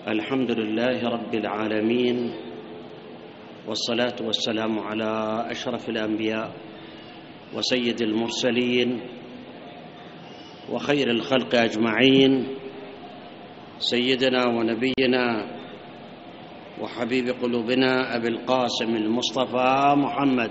الحمد لله رب العالمين، والصلاة والسلام على أشرف الأنبياء وسيد المرسلين وخير الخلق أجمعين، سيدنا ونبينا وحبيب قلوبنا أبي القاسم المصطفى محمد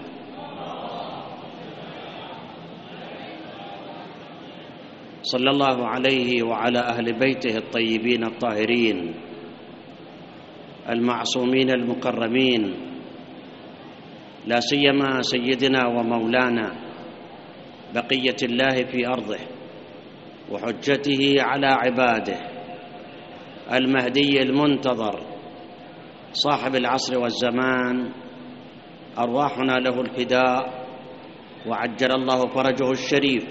صلى الله عليه وعلى أهل بيته الطيبين الطاهرين المعصومين المكرمين، لا سيما سيدنا ومولانا بقية الله في أرضه وحجته على عباده المهدي المنتظر صاحب العصر والزمان، أرواحنا له الفداء وعجل الله فرجه الشريف.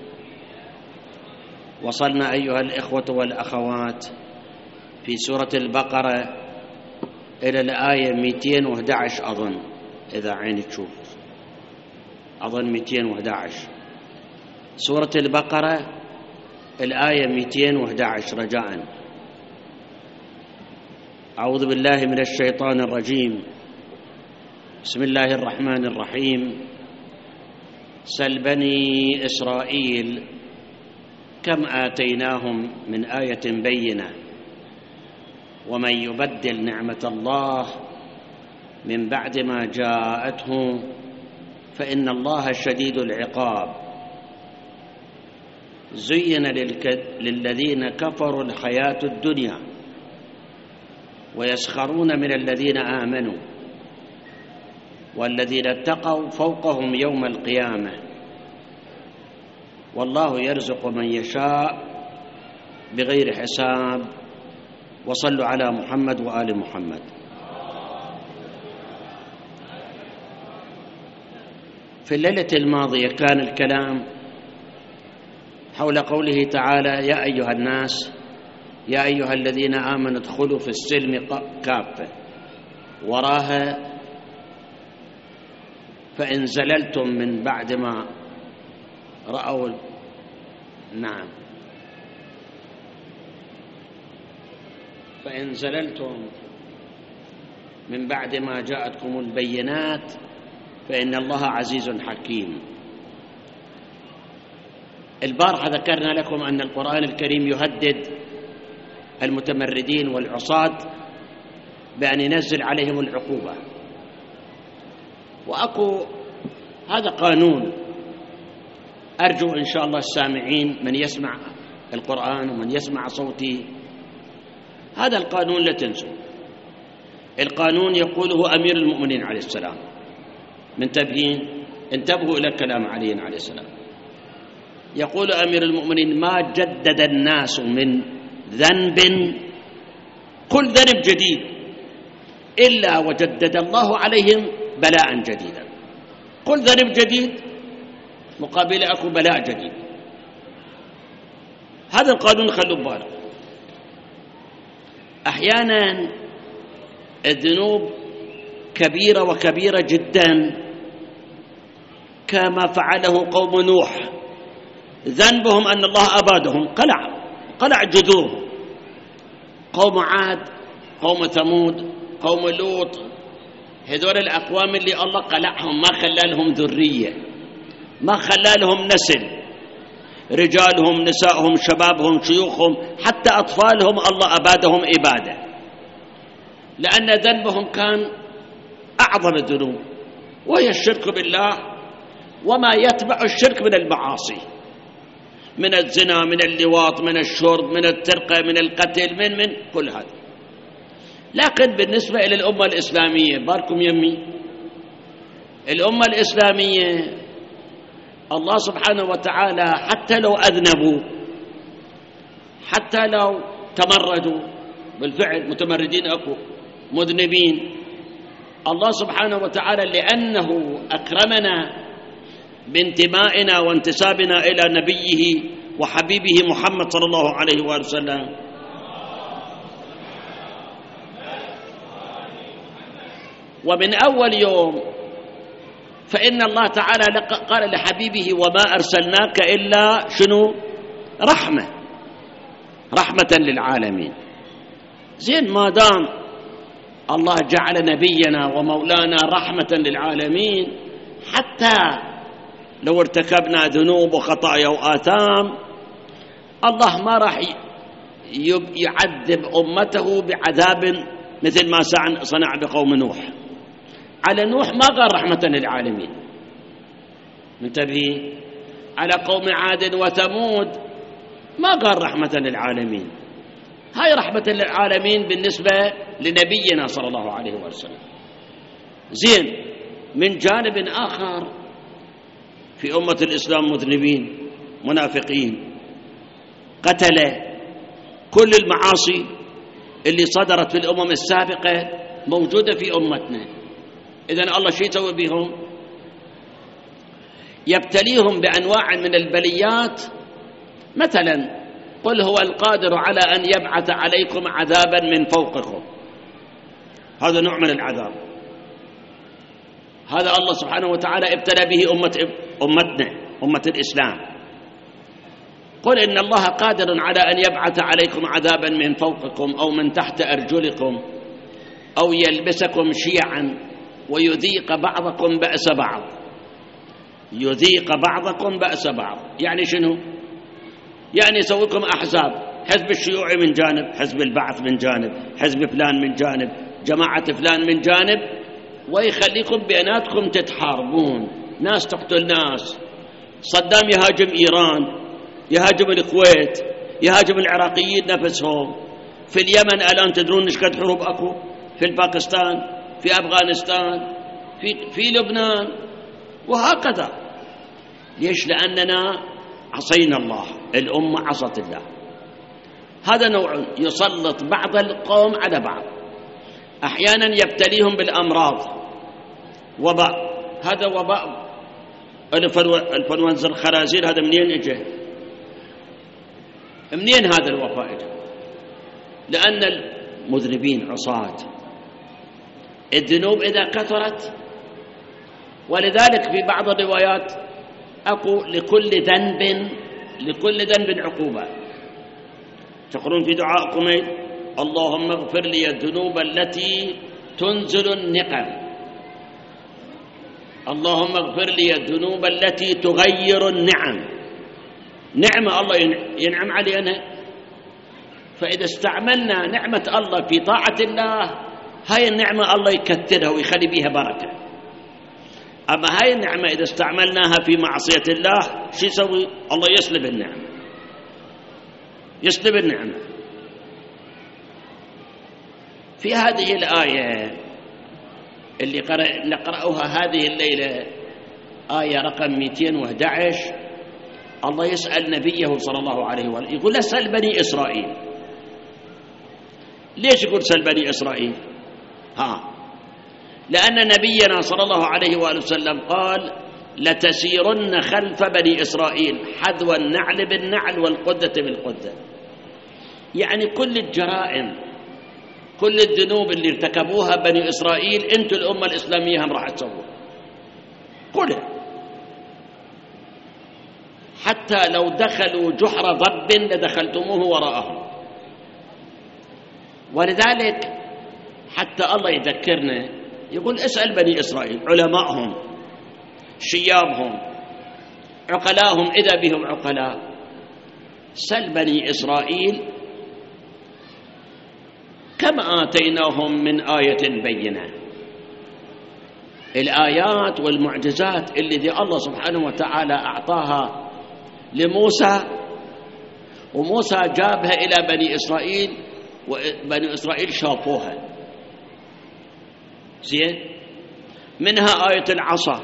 وصلنا أيها الإخوة والأخوات في سورة البقرة إلى الآية 211 أظن، إذا عيني تشوف أظن 211 سورة البقرة الآية 211 رجاءً. أعوذ بالله من الشيطان الرجيم، بسم الله الرحمن الرحيم. سل بني إسرائيل كم آتيناهم من آية بينة ومن يبدل نعمة الله من بعد ما جاءته فإن الله شديد العقاب. زين للذين كفروا الحياة الدنيا ويسخرون من الذين آمنوا والذين اتقوا فوقهم يوم القيامة والله يرزق من يشاء بغير حساب. وصلوا على محمد وآل محمد. في الليلة الماضية كان الكلام حول قوله تعالى: يا أيها الناس يا أيها الذين آمنوا ادخلوا في السلم كافة، وراها فإن زللتم من بعد ما رأوا فإن زللتم من بعد ما جاءتكم البينات فإن الله عزيز حكيم. البارحة ذكرنا لكم أن القرآن الكريم يهدد المتمردين والعصاة بأن ينزل عليهم العقوبة، وأكو هذا قانون أرجو إن شاء الله السامعين من يسمع القرآن ومن يسمع صوتي هذا القانون لا تنسوا. القانون يقوله أمير المؤمنين عليه السلام، منتبهين؟ انتبهوا إلى كلام علي عليه السلام. يقول أمير المؤمنين: ما جدد الناس من ذنب كل ذنب جديد إلا وجدد الله عليهم بلاء جديدا. كل ذنب جديد مقابل أكو بلاء جديد. هذا القانون خلوا ببالكم. أحيانا الذنوب كبيرة وكبيرة جدا كما فعله قوم نوح. ذنبهم أن الله أبادهم، قلع جذورهم. قوم عاد، قوم ثمود، قوم لوط، هذول الأقوام اللي الله قلعهم، ما خلى لهم ذرية، ما خلى لهم نسل، رجالهم نسائهم شبابهم شيوخهم حتى أطفالهم الله أبادهم إبادة، لأن ذنبهم كان أعظم الذنوب وهي الشرك بالله وما يتبع الشرك من المعاصي، من الزنا، من اللواط، من الشرب، من السرقة، من القتل، من كل هذا. لكن بالنسبة إلى الأمة الإسلامية، باركم يمي، الأمة الإسلامية الله سبحانه وتعالى حتى لو أذنبوا، حتى لو تمردوا، بالفعل متمردين أكو مذنبين، الله سبحانه وتعالى لأنه أكرمنا بانتمائنا وانتسابنا إلى نبيه وحبيبه محمد صلى الله عليه وآله وسلم، ومن أول يوم فإن الله تعالى قال لحبيبه: وما أرسلناك إلا شنو؟ رحمة للعالمين. زين، ما دام الله جعل نبينا ومولانا رحمة للعالمين، حتى لو ارتكبنا ذنوب وخطايا وآثام الله ما راح يعذب أمته بعذاب مثل ما صنع بقوم نوح. على نوح ما قال رحمة للعالمين، منتبهين؟ على قوم عاد وثمود ما قال رحمة للعالمين. هاي رحمة للعالمين بالنسبة لنبينا صلى الله عليه وسلم. زين، من جانب آخر في أمة الإسلام مذنبين منافقين قتلة، كل المعاصي اللي صدرت في الأمم السابقة موجودة في أمتنا. إذن الله شو يسوي بهم؟ يبتليهم بأنواع من البليات. مثلا قل هو القادر على أن يبعث عليكم عذابا من فوقكم، هذا نوع من العذاب، هذا الله سبحانه وتعالى ابتلى به أمتنا أمة الإسلام. قل إن الله قادر على أن يبعث عليكم عذابا من فوقكم أو من تحت أرجلكم أو يلبسكم شيعا ويذيق بعضكم بأس بعض. يذيق بعضكم بأس بعض يعني شنو؟ يعني يسويكم أحزاب، حزب الشيوعي من جانب، حزب البعث من جانب، حزب فلان من جانب، جماعة فلان من جانب، ويخليكم بيناتكم تتحاربون، ناس تقتل ناس. صدام يهاجم إيران، يهاجم الكويت، يهاجم العراقيين نفسهم. في اليمن الآن تدرون إيش قد حروب أكو، في الباكستان، في أفغانستان، في لبنان، وهكذا. ليش؟ لأننا عصينا الله، الأمة عصت الله. هذا نوع يسلط بعض القوم على بعض، أحيانا يبتليهم بالأمراض، وباء. هذا وباء الفلونزا الخنازير، هذا منين اجى؟ منين هذا الوباء اجى؟ لأن المذنبين عصاة، الذنوب إذا كثرت. ولذلك في بعض الروايات أقول لكل ذنب عقوبة. تقولون في دعائكم اللهم اغفر لي الذنوب التي تنزل النقم، اللهم اغفر لي الذنوب التي تغير النعم. نعمة الله ينعم علينا، فإذا استعملنا نعمة الله في طاعة الله، هاي النعمة الله يكثرها ويخلي بيها بركة. أما هاي النعمة إذا استعملناها في معصية الله، شو يسوي؟ الله يسلب النعمة، يسلب النعمة. في هذه الآية اللي نقرأها هذه الليلة، آية رقم 211، الله يسأل نبيه صلى الله عليه وسلم، يقول اسأل بني إسرائيل. ليش يقول سأل بني إسرائيل؟ لأن نبينا صلى الله عليه وآله وسلم قال لتسيرن خلف بني إسرائيل حذو النعل بالنعل والقدة بالقدة. يعني كل الجرائم، كل الذنوب اللي ارتكبوها بني إسرائيل أنتم الأمة الإسلامية هم راح تسووها كلها، حتى لو دخلوا جحر ضب لدخلتموه وراءهم. ولذلك حتى الله يذكرنا يقول اسأل بني إسرائيل، علماءهم، شيابهم، عقلاهم إذا بهم عقلاء، سل بني إسرائيل كم آتيناهم من آية بينة. الآيات والمعجزات اللي الله سبحانه وتعالى أعطاها لموسى، وموسى جابها إلى بني إسرائيل، وبني إسرائيل شافوها. زين، منها آية العصا،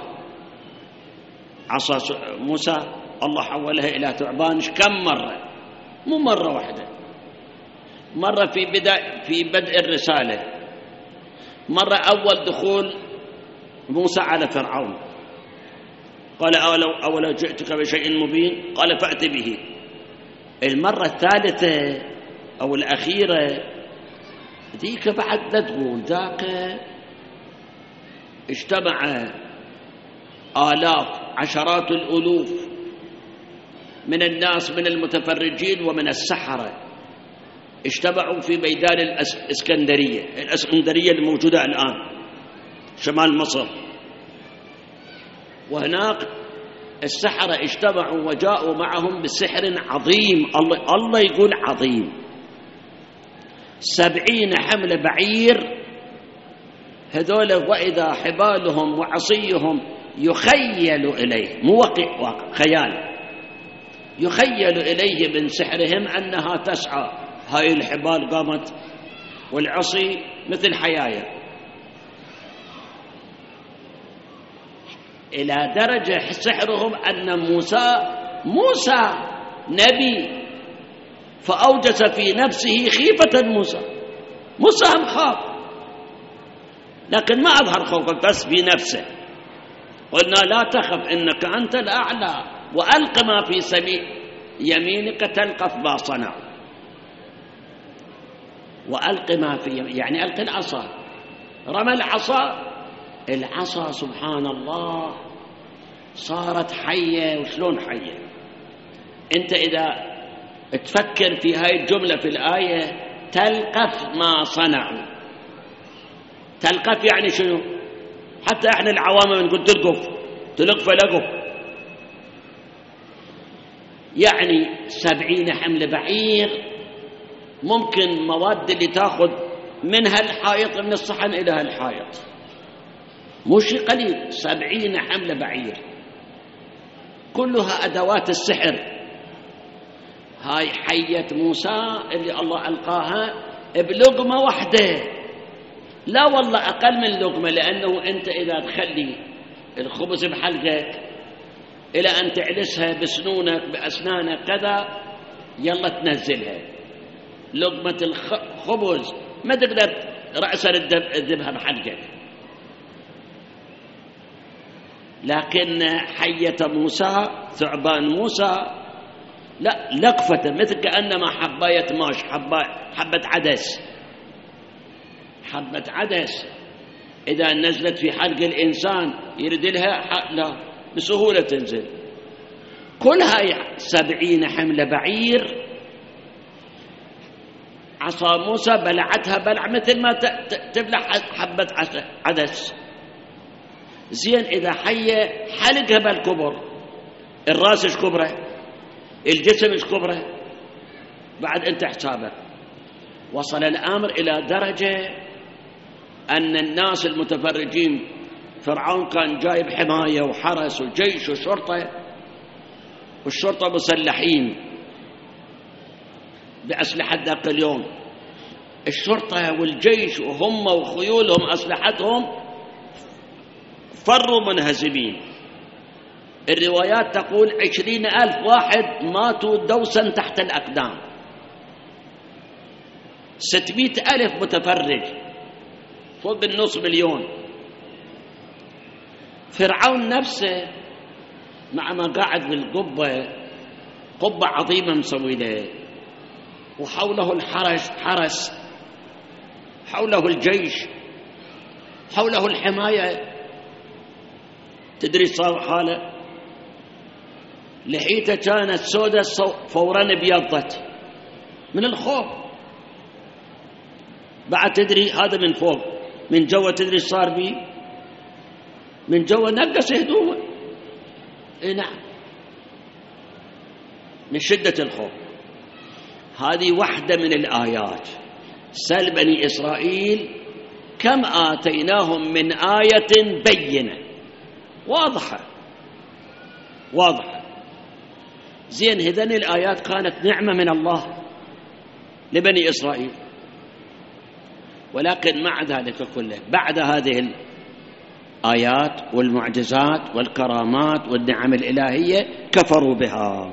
عصا موسى الله حولها إلى ثعبان كم مرة؟ مو مرة واحدة، مرة في بدء الرسالة، مرة أول دخول موسى على فرعون، قال أولا جئتك بشيء مبين، قال فأت به. المرة الثالثة أو الأخيرة ذيك بعد لا تقول، ذاك اجتمع آلاف عشرات الألوف من الناس، من المتفرجين ومن السحرة، اجتمعوا في ميدان الإسكندرية الموجودة الآن شمال مصر، وهناك السحرة اجتمعوا وجاءوا معهم بسحر عظيم، الله يقول عظيم، 70 حمل بعير. هذول وإذا حبالهم وعصيهم يخيل إليه، مو واقع خيال، يخيل إليه من سحرهم أنها تسعى. هاي الحبال قامت والعصي مثل حيايا، إلى درجة سحرهم أن موسى نبي، فأوجس في نفسه خيفة موسى هم خاف، لكن ما أظهر خوفه بس في نفسه. قلنا لا تخف إنك أنت الأعلى، وألق ما في يمينك تلقف ما صنعوا. وألق ما في يعني ألق العصا، رمى العصا سبحان الله صارت حية. وشلون حية؟ أنت إذا تفكر في هاي الجملة في الآية، تلقف ما صنعوا، تلقف يعني شنو؟ حتى احنا العوام بنقول تلقف لقف، يعني 70 حمل بعير، ممكن مواد اللي تاخذ منها الحائط، من الصحن إلى الحائط، مو شيء قليل. 70 حمل بعير كلها أدوات السحر. هاي حية موسى اللي الله ألقاها بلقمة واحدة، لا والله أقل من لقمة، لأنه أنت إذا تخلي الخبز بحلقك إلى أن تعلسها بسنونك بأسنانك كذا، يلا تنزلها. لقمة الخبز ما تقدر رأسا تذبها بحلقك، لكن حية موسى، ثعبان موسى، لا لقفة مثل كأنما حباية ماش، حبة عدس إذا نزلت في حلق الإنسان يرد لها لا بسهولة تنزل. كلها 70 حمل بعير. عصا موسى بلعتها بلع مثل ما تبلع حبة عدس. زين إذا حية حلقها بالكبر، الراس إيش كبره، الجسم إيش كبره، بعد أنت حسابك. وصل الأمر إلى درجة أن الناس المتفرجين، فرعون كان جايب حماية وحرس وجيش وشرطة، والشرطة مسلحين بأسلحة ذاك اليوم. الشرطة والجيش وهم وخيولهم أسلحتهم فروا منهزمين. الروايات تقول 20,000 واحد ماتوا دوسا تحت الأقدام، 600,000 متفرج، فوق النص مليون. فرعون نفسه مع ما قاعد بالقبة، قبة عظيمة مسوي له، وحوله حرس، حوله الجيش، حوله الحماية. تدري صار حاله؟ لحيته كانت سودة فورا ابيضت من الخوف. بعد تدري هذا من فوق، من جوا تدري صار بيه؟ من جوا نقص هدومه. نعم، من شدة الخوف. هذه واحدة من الآيات. سل بني إسرائيل كم آتيناهم من آية بينة واضحة. زين، هذين الآيات كانت نعمة من الله لبني إسرائيل، ولكن مع ذلك كله بعد هذه الآيات والمعجزات والكرامات والنعم الإلهية كفروا بها.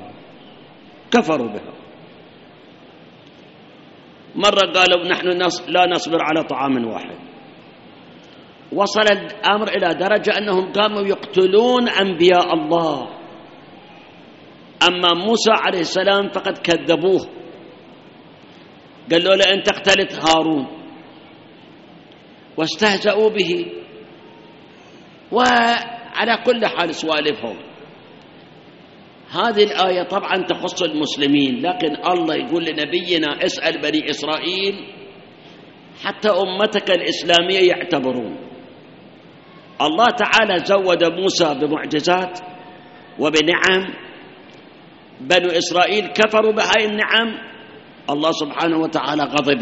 مرة قالوا نحن لا نصبر على طعام واحد. وصل الأمر إلى درجة أنهم قاموا يقتلون أنبياء الله. أما موسى عليه السلام فقد كذبوه، قالوا له أنت اقتلت هارون، واستهزأوا به. وعلى كل حال سوالفهم هذه الآية طبعا تخص المسلمين، لكن الله يقول لنبينا اسأل بني إسرائيل حتى أمتك الإسلامية يعتبرون. الله تعالى زود موسى بمعجزات وبنعم، بنو إسرائيل كفروا بهاي النعم، الله سبحانه وتعالى غضب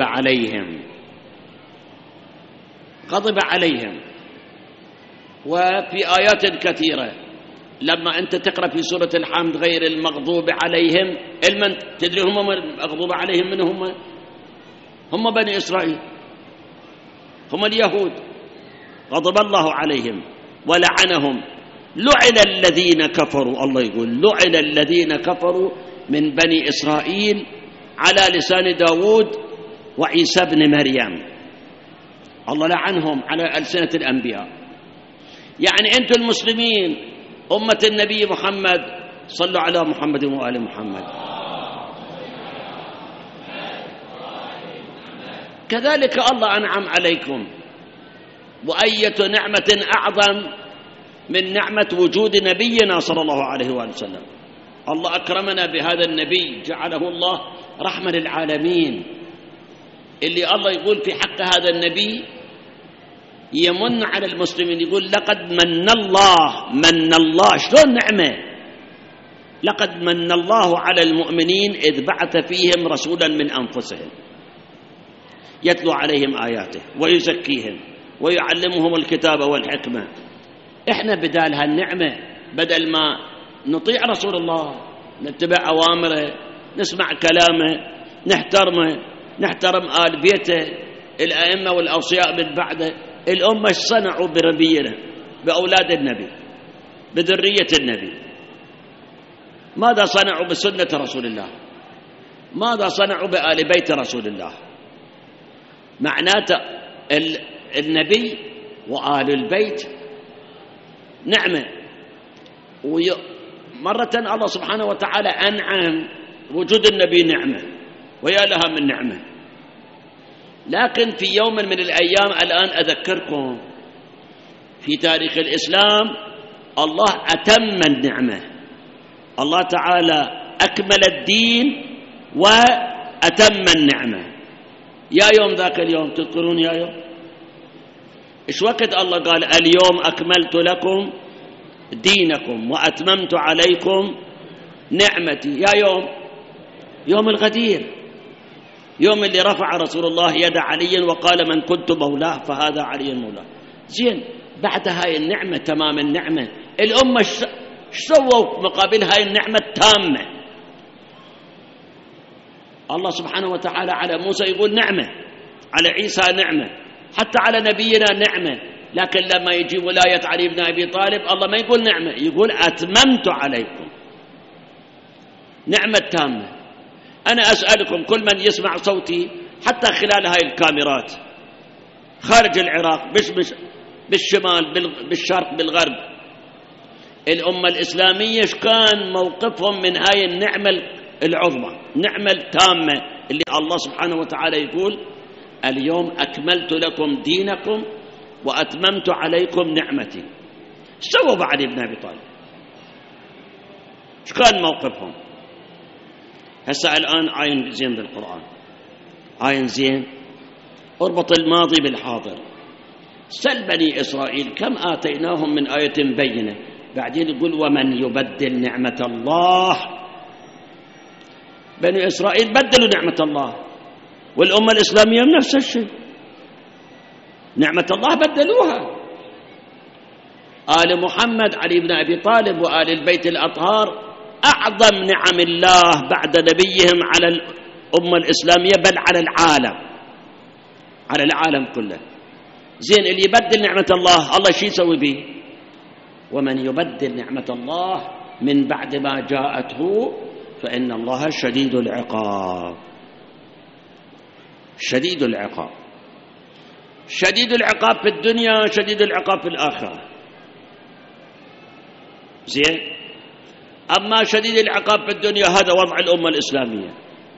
عليهم. وفي آيات كثيرة لما أنت تقرأ في سورة الحمد غير المغضوب عليهم، تدري هم المغضوب عليهم من هم بني إسرائيل، هم اليهود، غضب الله عليهم ولعنهم. لعن الذين كفروا، الله يقول لعن الذين كفروا من بني إسرائيل على لسان داود وعيسى بن مريم، الله لعنهم على ألسنة الأنبياء. يعني أنتم المسلمين أمة النبي محمد صلوا على محمد وآل محمد. كذلك الله أنعم عليكم، وأية نعمة أعظم من نعمة وجود نبينا صلى الله عليه وآله وسلم. الله أكرمنا بهذا النبي، جعله الله رحمة للعالمين، اللي الله يقول في حق هذا النبي يمن على المسلمين، يقول لقد من الله شلون نعمة؟ لقد من الله على المؤمنين إذ بعث فيهم رسولا من أنفسهم يتلو عليهم آياته ويزكيهم ويعلمهم الكتاب والحكمة. إحنا بدال هالنعمة، بدل ما نطيع رسول الله، نتبع أوامره، نسمع كلامه، نحترم آل بيته الأئمة والأوصياء من بعده، الأمة صنعوا بربينا بأولاد النبي بذرية النبي؟ ماذا صنعوا بسنة رسول الله؟ ماذا صنعوا بآل بيت رسول الله؟ معناته النبي وآل البيت نعمة. مرة الله سبحانه وتعالى أنعم، وجود النبي نعمة ويا لها من نعمة. لكن في يوم من الأيام الآن أذكركم في تاريخ الإسلام الله أتم النعمة، الله تعالى أكمل الدين وأتم النعمة. يا يوم ذاك اليوم تذكرون يا يوم إيش وقت الله قال اليوم أكملت لكم دينكم وأتممت عليكم نعمتي؟ يا يوم الغدير، يوم اللي رفع رسول الله يد علي وقال من كنت مولاه فهذا علي مولاه. زين، بعد هاي النعمة تمام النعمة الأمة سووا مقابل هاي النعمة التامة؟ الله سبحانه وتعالى على موسى يقول نعمة، على عيسى نعمة، حتى على نبينا نعمة. لكن لما يجي ولاية علي بن أبي طالب الله ما يقول نعمة، يقول أتممت عليكم نعمة تامة. أنا أسألكم كل من يسمع صوتي حتى خلال هاي الكاميرات خارج العراق، بالشمال بالشرق بالغرب، الأمة الإسلامية إيش كان موقفهم من هاي النعمة العظمى، النعمة التامة اللي الله سبحانه وتعالى يقول اليوم أكملت لكم دينكم وأتممت عليكم نعمتي؟ سووا بعد ابن أبي طالب إيش كان موقفهم؟ هسه الآن عاين زين بالقرآن، عاين زين، اربط الماضي بالحاضر. سل بني إسرائيل كم آتيناهم من آية بينة، بعدين يقول ومن يبدل نعمة الله. بني إسرائيل بدلوا نعمة الله، والأمة الإسلامية نفس الشيء، نعمة الله بدلوها. آل محمد علي بن أبي طالب وآل البيت الأطهار أعظم نعم الله بعد نبيهم على الأمة الإسلامية، بل على العالم كله. زين، اللي يبدل نعمة الله شو يسوي به؟ ومن يبدل نعمة الله من بعد ما جاءته فإن الله شديد العقاب. شديد العقاب، شديد العقاب في الدنيا، شديد العقاب في الآخرة. زين، أما شديد العقاب في الدنيا هذا وضع الأمة الإسلامية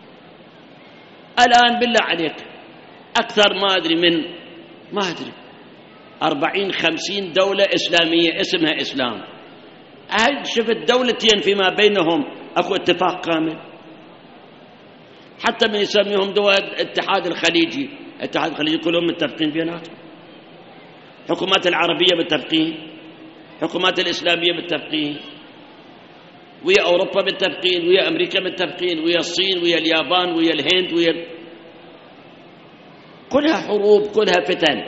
الآن. بالله عليك أكثر ما أدري 40-50 دولة إسلامية اسمها إسلام، هل شفت دولتين فيما بينهم أكو اتفاق كامل؟ حتى من يسميهم دول الاتحاد الخليجي، الاتحاد الخليجي كلهم متفقين بيناتهم، حكومات العربية متفقين، حكومات الإسلامية متفقين، ويا أوروبا متفقين، ويا أمريكا متفقين، ويا الصين، ويا اليابان، ويا الهند، كلها حروب، كلها فتن.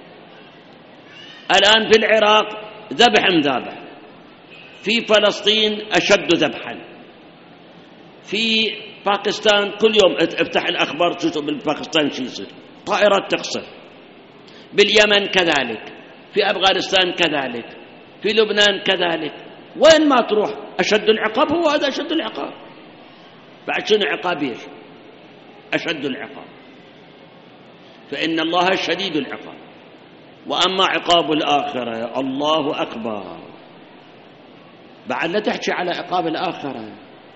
الآن في العراق ذبح مذابح، في فلسطين أشد ذبحا، في باكستان كل يوم افتح الأخبار تشوف بالباكستان شو يصير، طائرات تقصف، باليمن كذلك، في أفغانستان كذلك، في لبنان كذلك، وين ما تروح أشد العقاب هو هذا أشد العقاب. بعد شنو عقاب؟ ايش أشد العقاب؟ فإن الله شديد العقاب. وأما عقاب الآخرة الله أكبر. بعد لا تحكي على عقاب الآخرة،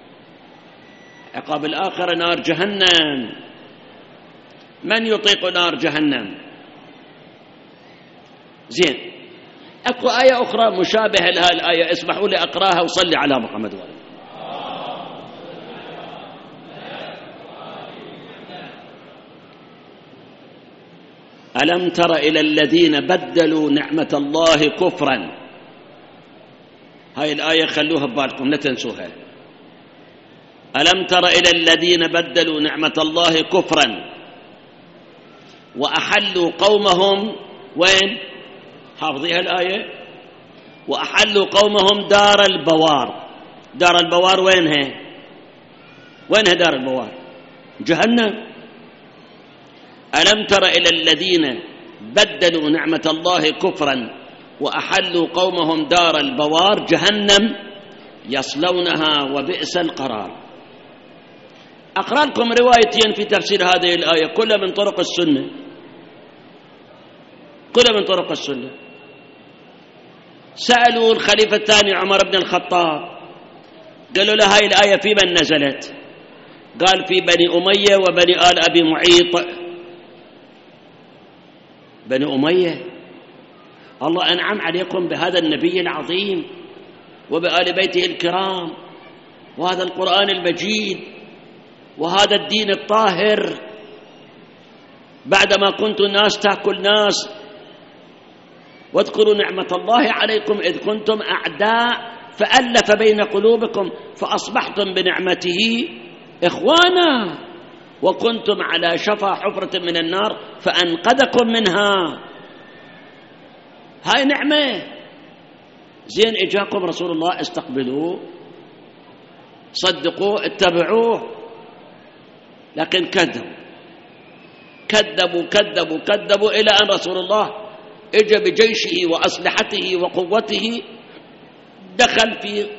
عقاب الآخرة نار جهنم. من يطيق نار جهنم؟ زين، أكو آية أخرى مشابهة لها الآية، اسمحوا لي أقراها وصلي على محمد وآله. ألم تر إلى الذين بدلوا نعمة الله كفرا. هاي الآية خلوها ببالكم لا تنسوها. ألم تر إلى الذين بدلوا نعمة الله كفرا وأحلوا قومهم وين؟ حافظيها الآية؟ وأحلوا قومهم دار البوار. دار البوار وينها؟ وينها دار البوار؟ جهنم. ألم تر إلى الذين بدلوا نعمة الله كفرا وأحلوا قومهم دار البوار جهنم يصلونها وبئس القرار. أقرأ لكم روايتين في تفسير هذه الآية كلها من طرق السنة، كلها من طرق السنة. سألوا الخليفة الثاني عمر بن الخطاب، قالوا له هاي الآية في من نزلت؟ قال في بني أمية وبني آل أبي معيط. بني أمية، الله أنعم عليكم بهذا النبي العظيم وبآل بيته الكرام وهذا القرآن المجيد وهذا الدين الطاهر، بعدما كنتم ناس تأكل ناس. واذكروا نعمة الله عليكم إذ كنتم أعداء فألف بين قلوبكم فأصبحتم بنعمته إخوانا وكنتم على شفا حفرة من النار فأنقذكم منها. هاي نعمة. زين، إجاكم رسول الله، استقبلوه، صدقوه، اتبعوه، لكن كذبوا إلى أن رسول الله اجى بجيشه وأسلحته وقوته، دخل في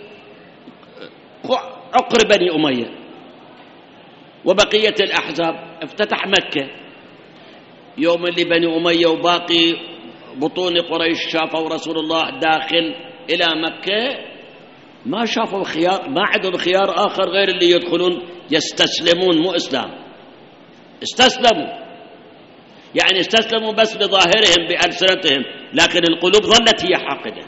عقر بني أمية وبقية الأحزاب، افتتح مكة. يوم اللي بني أمية وباقي بطون قريش شافوا رسول الله داخل إلى مكة، ما شافوا خيار، ما عندهم خيار آخر غير اللي يدخلون يستسلمون، مو إسلام، استسلموا، يعني استسلموا بس بظاهرهم بألسنتهم، لكن القلوب ظلت هي حاقدة.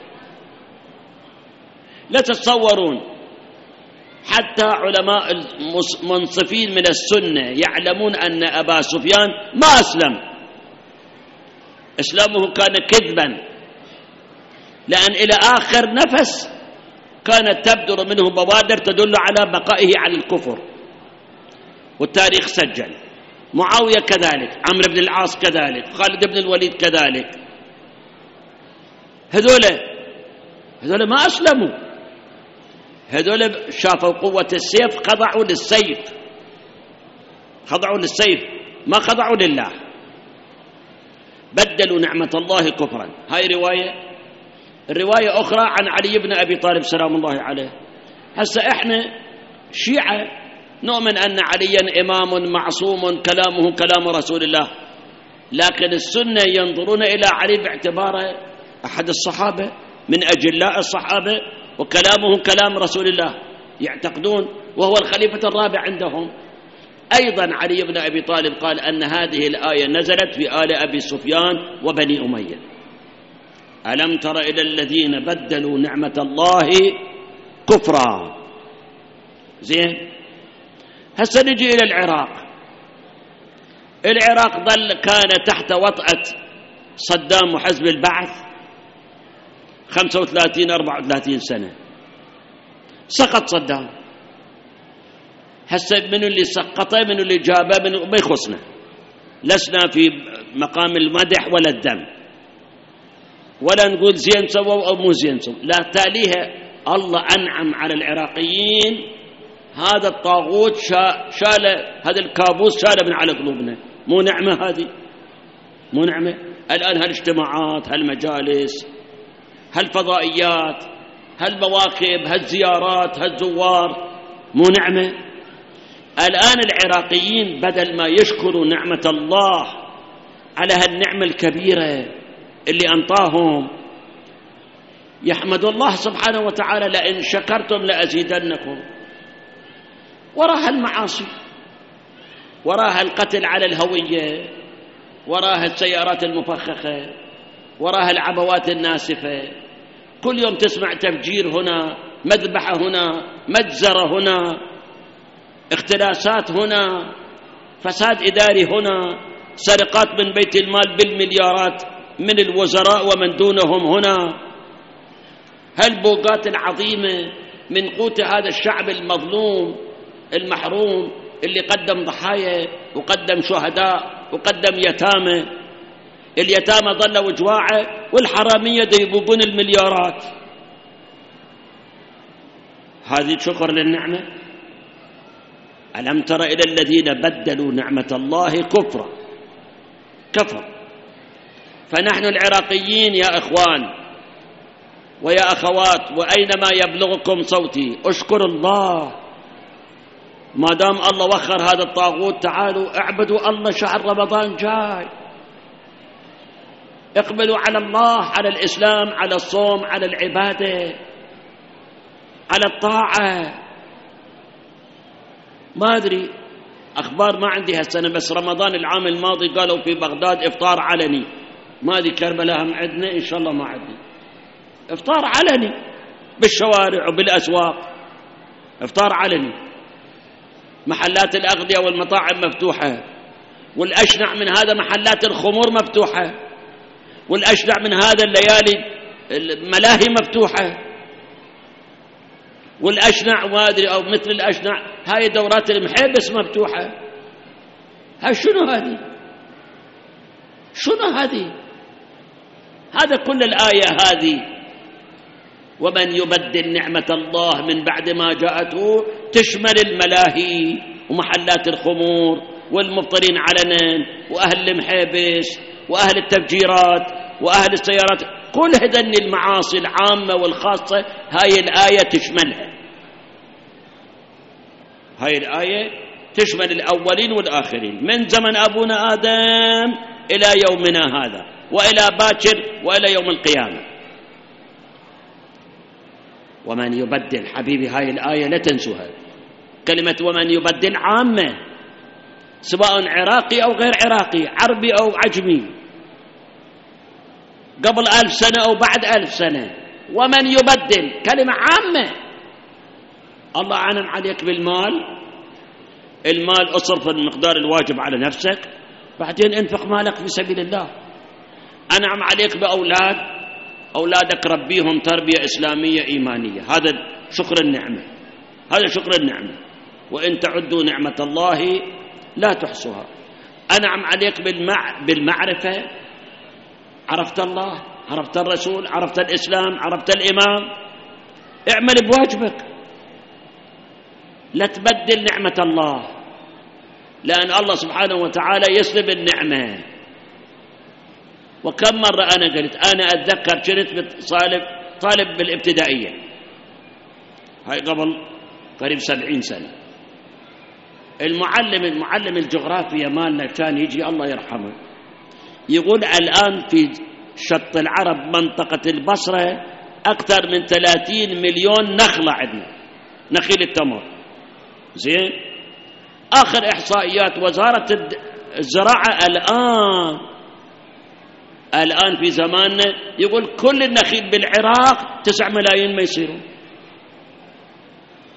لا تتصورون حتى علماء المنصفين من السنة يعلمون أن أبا سفيان ما أسلم، إسلامه كان كذبا، لأن إلى آخر نفس كانت تبدر منه بوادر تدل على بقائه على الكفر، والتاريخ سجل. معاوية كذلك، عمرو بن العاص كذلك، خالد بن الوليد كذلك. هذول ما أسلموا، هذول شافوا قوة السيف خضعوا للسيف، ما خضعوا لله. بدلوا نعمة الله كفرا. هاي رواية. الرواية أخرى عن علي بن أبي طالب سلام الله عليه. هسا إحنا شيعة نؤمن أن عليا إمام معصوم كلامه كلام رسول الله، لكن السنة ينظرون إلى علي باعتباره أحد الصحابة من أجلاء الصحابة وكلامه كلام رسول الله، يعتقدون وهو الخليفة الرابع عندهم. أيضا علي بن أبي طالب قال أن هذه الآية نزلت في آل أبي سفيان وبني أمية. ألم تر إلى الذين بدلوا نعمة الله كفرا. زين، هسه نجي إلى العراق. العراق كان تحت وطأة صدام وحزب البعث 35-34 سنة. سقط صدام. هسه منو اللي سقطه، منو اللي جابه، منو ما يخصنا، لسنا في مقام المدح ولا الذم، ولا نقول زين سووا أو مو زين سووا، لا، تاليها الله أنعم على العراقيين. هذا الطاغوت شال هذا الكابوس، شاله من على قلوبنا. مو نعمة هذه؟ مو نعمة؟ الآن هالاجتماعات، هالمجالس، هالفضائيات، هالمواكب، هالزيارات، هالزوار، مو نعمة؟ الآن العراقيين بدل ما يشكروا نعمة الله على هالنعمة الكبيرة اللي أنطاهم، يحمد الله سبحانه وتعالى لئن شكرتم لأزيدنكم. وراها المعاصي، وراها القتل على الهوية، وراها السيارات المفخخة، وراها العبوات الناسفة. كل يوم تسمع تفجير هنا، مذبحة هنا، مجزرة هنا، اختلاسات هنا، فساد إداري هنا، سرقات من بيت المال بالمليارات من الوزراء ومن دونهم هنا. هالبوقات العظيمة من قوت هذا الشعب المظلوم المحروم اللي قدم ضحايا وقدم شهداء وقدم يتامى. اليتامى ظلوا جواعة والحرامية يبوقون المليارات. هذه شكر للنعمة. ألم تر إلى الذين بدلوا نعمة الله كفرا. فنحن العراقيين يا إخوان ويا أخوات، وأينما يبلغكم صوتي، اشكروا الله. ما دام الله وخر هذا الطاغوت، تعالوا اعبدوا الله. شهر رمضان جاي، اقبلوا على الله، على الإسلام، على الصوم، على العبادة، على الطاعة. ما أدري أخبار، ما عندي هالسنة، بس رمضان العام الماضي قالوا في بغداد إفطار علني. ما أدري كربلاء هم عندنا، إن شاء الله ما عندنا. إفطار علني بالشوارع وبالأسواق، إفطار علني. محلات الأغذية والمطاعم مفتوحة، والأشنع من هذا محلات الخمور مفتوحة، والأشنع من هذا الليالي الملاهي مفتوحة، والأشنع ما أدري أو مثل الأشنع هاي دورات المحيبس مفتوحة. هاي شنو هذه؟ شنو هذه؟ هذا كل الآية هذه. ومن يبدل نعمة الله من بعد ما جاءته تشمل الملاهي ومحلات الخمور والمفطرين علنا وأهل المحابس وأهل التفجيرات وأهل السيارات. كل هذني المعاصي العامة والخاصة هاي الآية تشملها. هاي الآية تشمل الأولين والآخرين من زمن أبونا آدم إلى يومنا هذا وإلى باكر وإلى يوم القيامة. ومن يبدل، حبيبي هاي الآية لا تنسوها. كلمة ومن يبدل عامة، سواء عراقي أو غير عراقي، عربي أو عجمي، قبل 1000 سنة أو بعد 1000 سنة. ومن يبدل كلمة عامة. الله أنعم عليك بالمال، المال أصرف المقدار الواجب على نفسك، بعدين انفق مالك في سبيل الله. أنعم عليك بأولاد، أولادك ربيهم تربية إسلامية إيمانية. هذا شكر النعمة، هذا شكر النعمة. وإن تعدوا نعمة الله لا تحصوها. أنعم عليك بالمعرفة، عرفت الله، عرفت الرسول، عرفت الإسلام، عرفت الإمام، اعمل بواجبك، لا تبدل نعمة الله، لأن الله سبحانه وتعالى يسلب النعمة. وكم مرة أنا قلت، أنا أتذكر كنت طالب بالابتدائية، هاي قبل قريب 70 سنة. المعلم الجغرافيا مالنا كان يجي الله يرحمه يقول الآن في شط العرب منطقة البصرة أكثر من 30 مليون نخلة عندنا، نخيل التمر. زين، آخر إحصائيات وزارة الزراعة الآن في زماننا يقول كل النخيل بالعراق 9 ملايين ما يصيرون.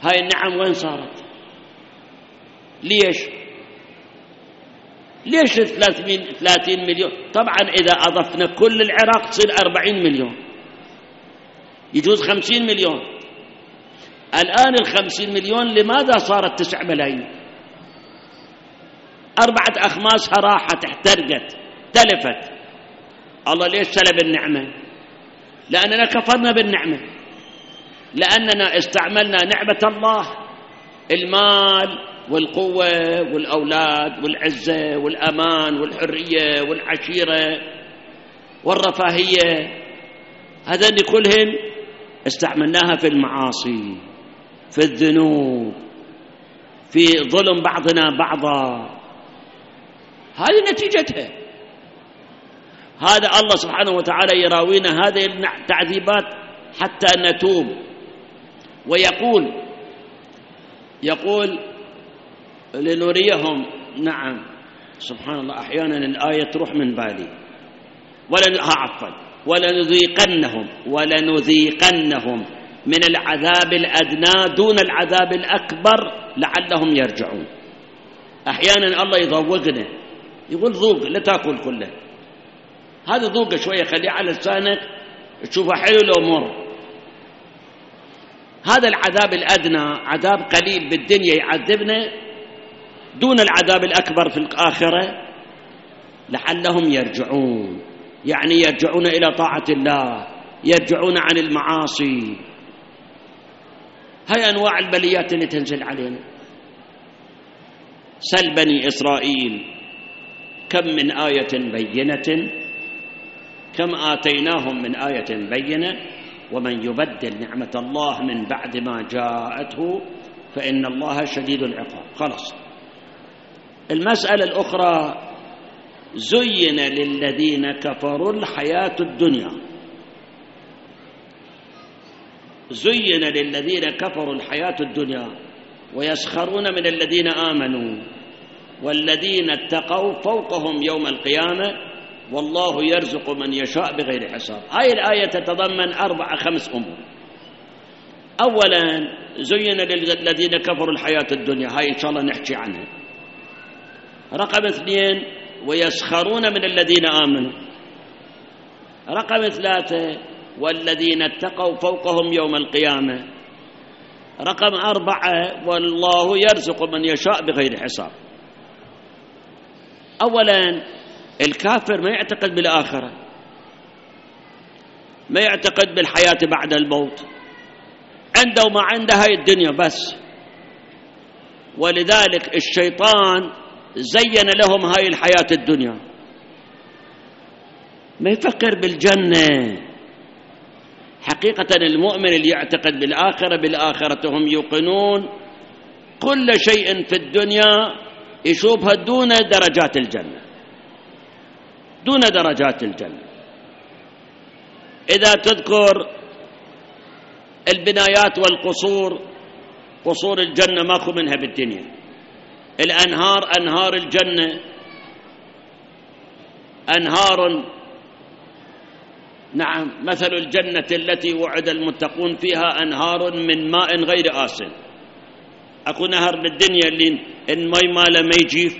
هاي النعم وين صارت؟ ليش 30 مليون؟ طبعا إذا أضفنا كل العراق تصير 40 مليون، يجوز 50 مليون. الآن 50 مليون لماذا صارت 9 ملايين؟ 4 أخماسها راحت، احترقت، تلفت. الله ليش سلب النعمة؟ لأننا كفرنا بالنعمة، لأننا استعملنا نعمة الله، المال والقوة والأولاد والعزة والأمان والحرية والعشيرة والرفاهية، هذين كلهن استعملناها في المعاصي، في الذنوب، في ظلم بعضنا بعضا. هذه نتيجتها. هذا الله سبحانه وتعالى يراوينا هذه التعذيبات حتى نتوب. ويقول لنريهم. نعم سبحان الله، أحيانا الآية تروح من بالي. ولنذيقنهم من العذاب الأدنى دون العذاب الأكبر لعلهم يرجعون. أحيانا الله يذوقنا، يقول ذوق، لا تأكل كله، هذا ذوق شوية، خليه على لسانك تشوفه حلو لو مر. هذا العذاب الأدنى عذاب قليل بالدنيا يعذبنا دون العذاب الأكبر في الآخرة لعلهم يرجعون، يعني يرجعون إلى طاعة الله، يرجعون عن المعاصي. هاي أنواع البليات اللي تنزل علينا. سل بني إسرائيل كم من آية بينة، كم آتيناهم من آية بينة، ومن يبدل نعمة الله من بعد ما جاءته فإن الله شديد العقاب. خلاص. المسألة الأخرى، زين للذين كفروا الحياة الدنيا. زين للذين كفروا الحياة الدنيا ويسخرون من الذين آمنوا والذين اتقوا فوقهم يوم القيامة والله يرزق من يشاء بغير حساب. هاي الآية تتضمن 4-5 أمور. أولا، زين للذين كفروا الحياة الدنيا، هاي إن شاء الله نحكي عنها. رقم 2، ويسخرون من الذين آمنوا. رقم 3، والذين اتقوا فوقهم يوم القيامة. رقم 4، والله يرزق من يشاء بغير حساب. أولا، الكافر ما يعتقد بالآخرة، ما يعتقد بالحياة بعد الموت، عنده ما عنده هاي الدنيا بس. ولذلك الشيطان زين لهم هاي الحياة الدنيا، ما يفكر بالجنة. حقيقة المؤمن اللي يعتقد بالآخرة هم يوقنون كل شيء في الدنيا يشوفها دون درجات الجنة، دون درجات الجنة. إذا تذكر البنايات والقصور، قصور الجنة ماكو منها بالدنيا. الأنهار، أنهار الجنة أنهار، نعم، مثل الجنة التي وعد المتقون فيها أنهار من ماء غير آسن. أكو نهر بالدنيا اللي المي ماله ما يجيف،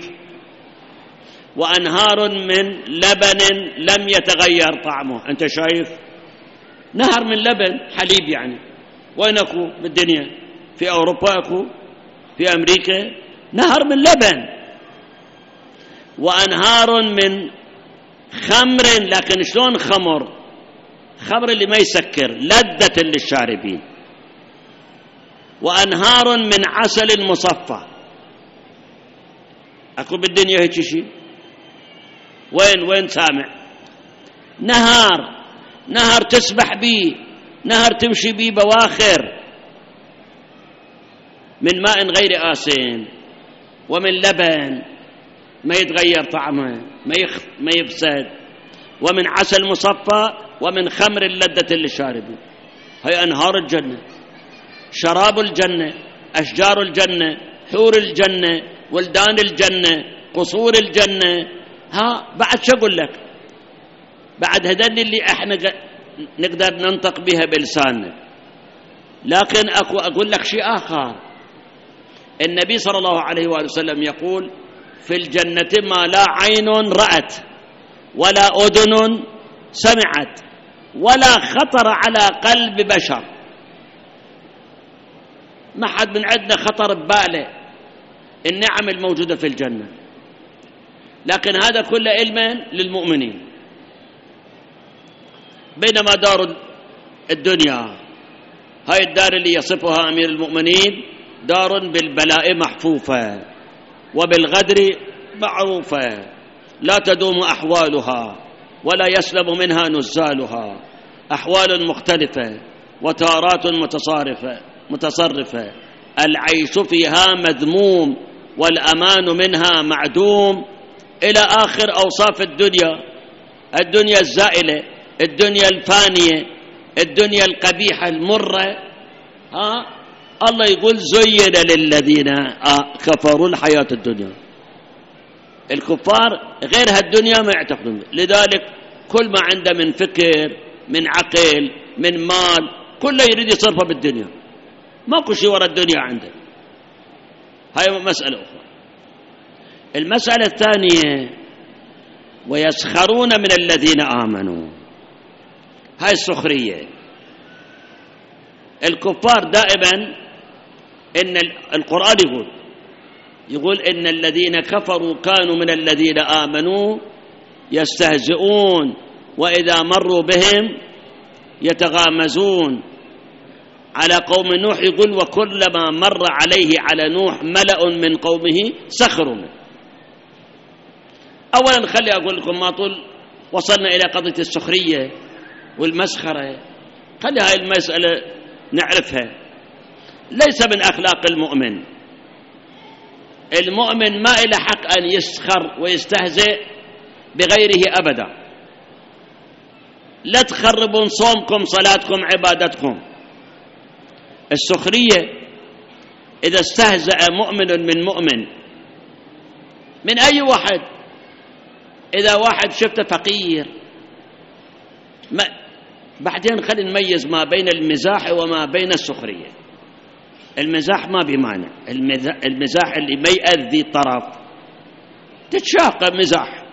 وأنهار من لبن لم يتغير طعمه. أنت شايف نهر من لبن حليب، يعني وين أكو بالدنيا؟ في أوروبا أكو، في أمريكا، نهر من لبن. وأنهار من خمر، لكن شلون خمر اللي ما يسكر، لذة للشاربين. وأنهار من عسل مصفى. أكو بالدنيا هيك شيء؟ وين سامع؟ نهر تسبح بيه، نهر تمشي بيه بواخر، من ماء غير آسن، ومن لبن ما يتغير طعمه، ما يفسد، ومن عسل مصفى، ومن خمر لذة للشاربين. هي أنهار الجنة، شراب الجنة، أشجار الجنة، حور الجنة، ولدان الجنة، قصور الجنة. بعد شو أقول لك؟ بعد هذين اللي احنا نقدر ننطق بها بلساننا، لكن أقول لك شيء آخر. النبي صلى الله عليه وآله وسلم يقول في الجنة ما لا عين رأت ولا أذن سمعت ولا خطر على قلب بشر. ما حد من عندنا خطر بباله النعم الموجودة في الجنة، لكن هذا كله علما للمؤمنين. بينما دار الدنيا هاي الدار اللي يصفها أمير المؤمنين دار بالبلاء محفوفة وبالغدر معروفة، لا تدوم أحوالها ولا يسلم منها نزالها، أحوال مختلفة وتارات متصرفة، العيش فيها مذموم والأمان منها معدوم، إلى آخر أوصاف الدنيا الزائلة، الدنيا الفانية، الدنيا القبيحة المرة. الله يقول زين للذين كفروا الحياة الدنيا. الكفار غير هالدنيا ما يعتقدون، لذلك كل ما عنده من فكر من عقل من مال كله يريد يصرفه بالدنيا، ماكو شيء وراء الدنيا عنده. هاي مسألة أخرى. المسألة الثانية ويسخرون من الذين آمنوا، هاي السخرية. الكفار دائما إن القرآن يقول إن الذين كفروا كانوا من الذين آمنوا يستهزئون وإذا مروا بهم يتغامزون. على قوم نوح يقول وكلما مر عليه على نوح ملأ من قومه سخروا منه. أولا خلي أقول لكم ما طول وصلنا إلى قضية السخرية والمسخرة، خلي هاي المسألة نعرفها. ليس من أخلاق المؤمن. المؤمن ما إله حق أن يسخر ويستهزئ بغيره أبدا. لا تخربون صومكم صلاتكم عبادتكم. السخرية إذا استهزأ مؤمن من مؤمن من أي واحد، إذا واحد شفته فقير بعدين خلي نميز ما بين المزاح وما بين السخرية. المزاح ما بمعنى، المزاح اللي ما يأذي طرف تتشاق مزاح.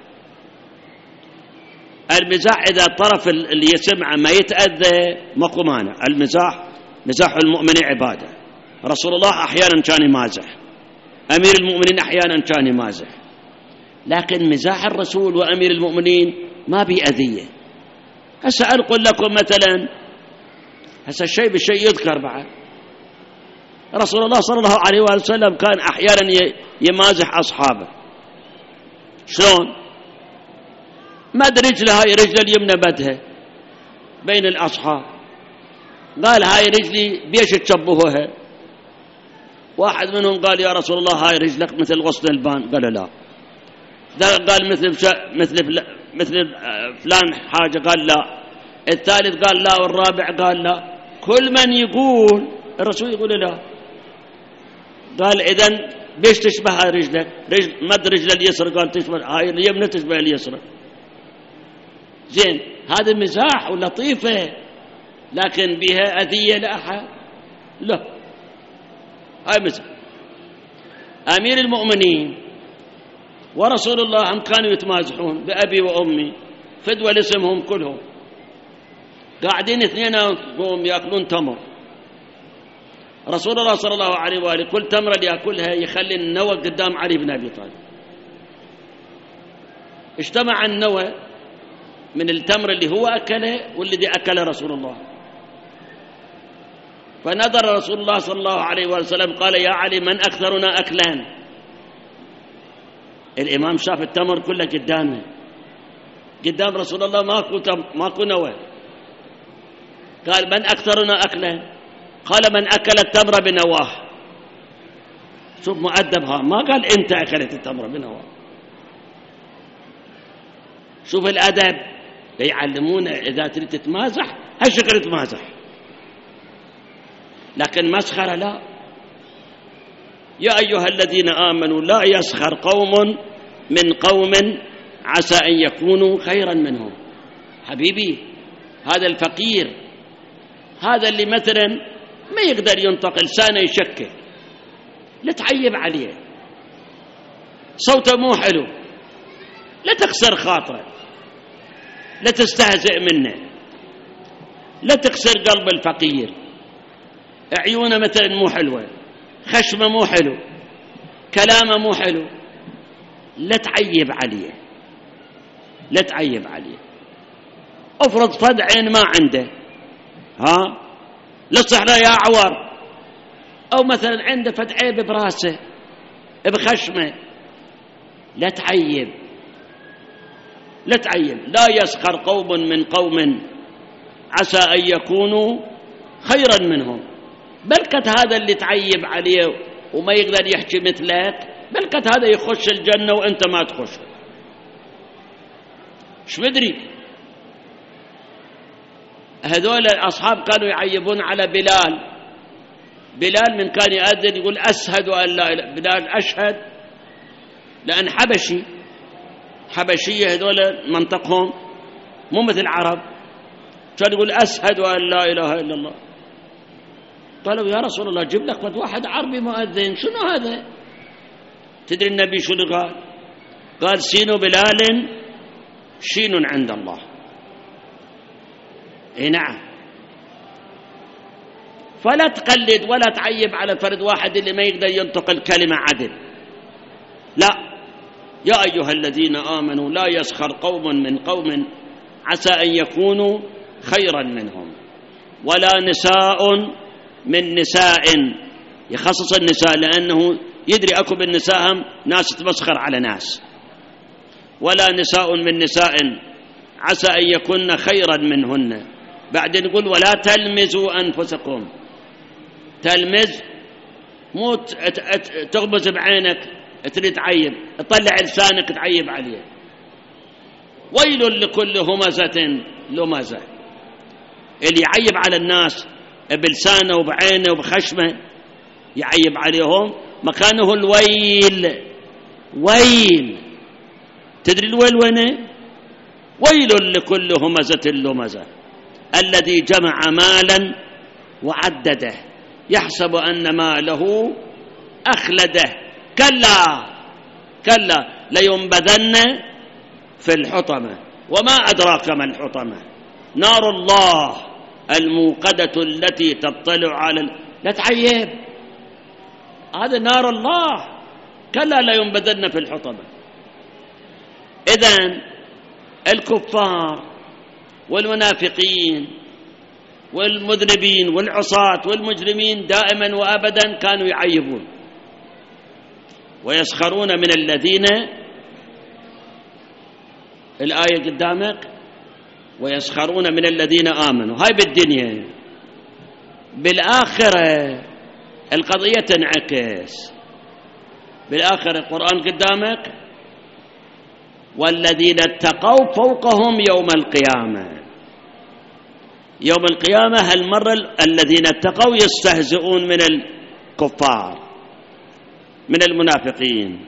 المزاح إذا الطرف اللي يسمعه ما يتأذى ماكو مانع. المزاح مزاح المؤمن عبادة. رسول الله أحيانا كان يمازح، أمير المؤمنين أحيانا كان يمازح، لكن مزاح الرسول وأمير المؤمنين ما بيأذيه. هسه أقول لكم مثلا، هسه الشيء بالشيء يذكر بعد. رسول الله صلى الله عليه وسلم كان أحيانا يمازح أصحابه. شلون؟ مد رجله، هاي رجل اليمنى بدها بين الأصحاب، قال هاي رجلي بيش تشبهوها. واحد منهم قال يا رسول الله هاي رجلك مثل غصن البان، قال لا. قال مثل فلان حاجة، قال لا. الثالث قال لا، والرابع قال لا. كل من يقول الرسول يقول لا. قال إذن بيش تشبه هاي رجلك؟ مد رجل اليسر، قال تشبه هاي اليمنى تشبه اليسرى. زين، هذا مزاح ولطيفة، لكن بها أذية لأحد؟ لا، هاي مزاح. أمير المؤمنين ورسول الله هم كانوا يتمازحون بأبي وأمي، فدوى لاسمهم كلهم، قاعدين اثنينهم يأكلون تمر. رسول الله صلى الله عليه وآله كل تمرة اللي يأكلها يخلي النوى قدام علي بن أبي طالب. اجتمع النوى من التمر اللي هو أكله والذي أكله رسول الله، فنظر رسول الله صلى الله عليه وسلم قال يا علي من أكثرنا أكلان؟ الإمام شاف التمر كله قدامه، قدام رسول الله ماكو نوى. قال من أكثرنا أكلا؟ قال من أكل التمر بنواه. شوف مؤدبها، ما قال أنت أكلت التمر بنواه. شوف الأدب، يعلمون إذا تريد تتمازح هالشكل تتمازح، لكن مسخرة لا. يا أيها الذين آمنوا لا يسخر قوم من قوم عسى أن يكونوا خيرا منهم. حبيبي، هذا الفقير، هذا اللي مثلا ما يقدر ينطق، لسانه يشكل، لا تعيب عليه. صوته مو حلو، لا تكسر خاطره، لا تستهزئ منه، لا تكسر قلب الفقير. عيونه مثلا مو حلوة، خشمه مو حلو، كلامه مو حلو، لا تعيب عليه، لا تعيب عليه. افرض فد عين ما عنده، لا تصح له يا عور، او مثلا عنده فد عيب براسه بخشمه، لا تعيب، لا تعيب. لا يسخر قوم من قوم عسى أن يكونوا خيرا منهم. بلكت هذا اللي تعيب عليه وما يقدر يحكي مثلك، بلكت هذا يخش الجنة وانت ما تخش. ايش مدري. هذول الأصحاب كانوا يعيبون على بلال من كان يؤذن يقول أشهد أن لا إله. بلال أشهد، لأن حبشية هذول منطقهم مو مثل العرب، كان يقول أشهد أن لا إله إلا الله. قالوا يا رسول الله جيب لك واحد عربي مؤذن، شنو هذا؟ تدري النبي شنو قال؟ قال سين بلال شين عند الله. اي نعم. فلا تقلد ولا تعيب على فرد واحد اللي ما يقدر ينطق الكلمة عدل. لا، يا أيها الذين آمنوا لا يسخر قوم من قوم عسى أن يكونوا خيرا منهم، ولا نساء من نساء، يخصص النساء لأنه يدري أكو بالنساء هم ناس تمسخر على ناس. ولا نساء من نساء عسى أن يكون خيرا منهن. بعدين يقول ولا تلمزوا أنفسكم. تلمز مو تغمز بعينك تريد تعيب، تطلع لسانك تعيب عليه. ويل لكل همزة لمزة. اللي يعيب على الناس بلسانه وبعينه وبخشمه يعيب عليهم مكانه الويل. ويل، تدري الويل وينه؟ ويل لكل همزة لمزة الذي جمع مالا وعدده يحسب أن ماله أخلده كلا لينبذن في الحطمة. وما أدراك ما الحطمة؟ نار الله الموقدة التي تطلع على لا تعيب، هذا نار الله. كلا لينبذن في الحطمة. إذن الكفار والمنافقين والمذنبين والعصاة والمجرمين دائما وأبدا كانوا يعيبون ويسخرون من الذين، الآية قدامك، ويسخرون من الذين آمنوا. هاي بالدنيا. بالآخرة القضية تنعكس. بالآخرة القرآن قدامك والذين اتقوا فوقهم يوم القيامة. يوم القيامة هالمرة الذين اتقوا يستهزئون من الكفار من المنافقين.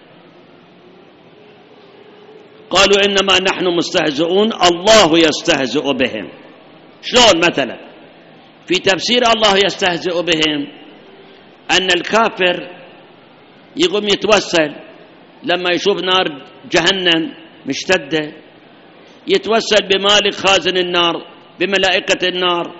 قالوا إنما نحن مستهزئون الله يستهزئ بهم. شلون مثلا؟ في تفسير الله يستهزئ بهم أن الكافر يقوم يتوسل لما يشوف نار جهنم مشتدة، يتوسل بمالك خازن النار بملائكة النار،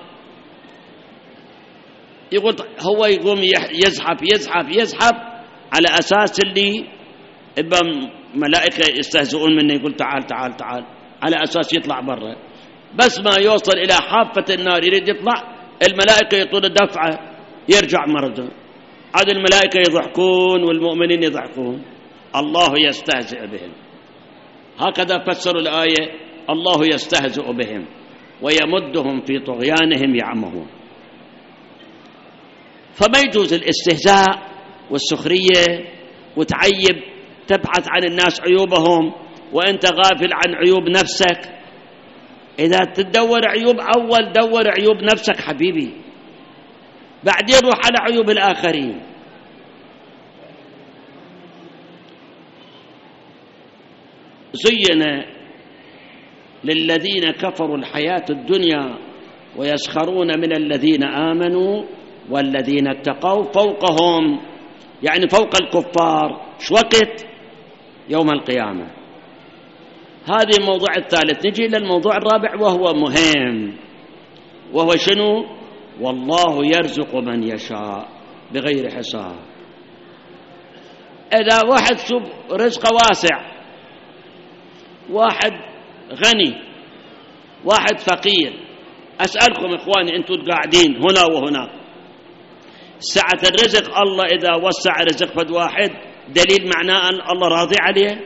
يقول هو يقوم يزحف على أساس اللي ملائكة يستهزئون منه، يقول تعال تعال تعال، على أساس يطلع برا. بس ما يوصل إلى حافة النار يريد يطلع، الملائكة يطول دفعة يرجع مرده. عاد الملائكة يضحكون والمؤمنين يضحكون. الله يستهزئ بهم. هكذا فسروا الآية، الله يستهزئ بهم ويمدهم في طغيانهم يعمهون. فما يجوز الاستهزاء والسخرية وتعيب، تبحث عن الناس عيوبهم وأنت غافل عن عيوب نفسك. إذا تدور عيوب أول دور عيوب نفسك حبيبي، بعدين روح على عيوب الآخرين. زين للذين كفروا الحياة الدنيا ويسخرون من الذين آمنوا والذين اتقوا فوقهم، يعني فوق الكفار. شو وقت؟ يوم القيامة. هذه الموضوع الثالث. نجي إلى الموضوع الرابع وهو مهم، وهو شنو؟ والله يرزق من يشاء بغير حساب. إذا واحد شوف رزقه واسع، واحد غني، واحد فقير، أسألكم إخواني أنتم قاعدين هنا وهناك، سعة الرزق الله إذا وسع رزق فد واحد دليل معناه أن الله راضي عليه؟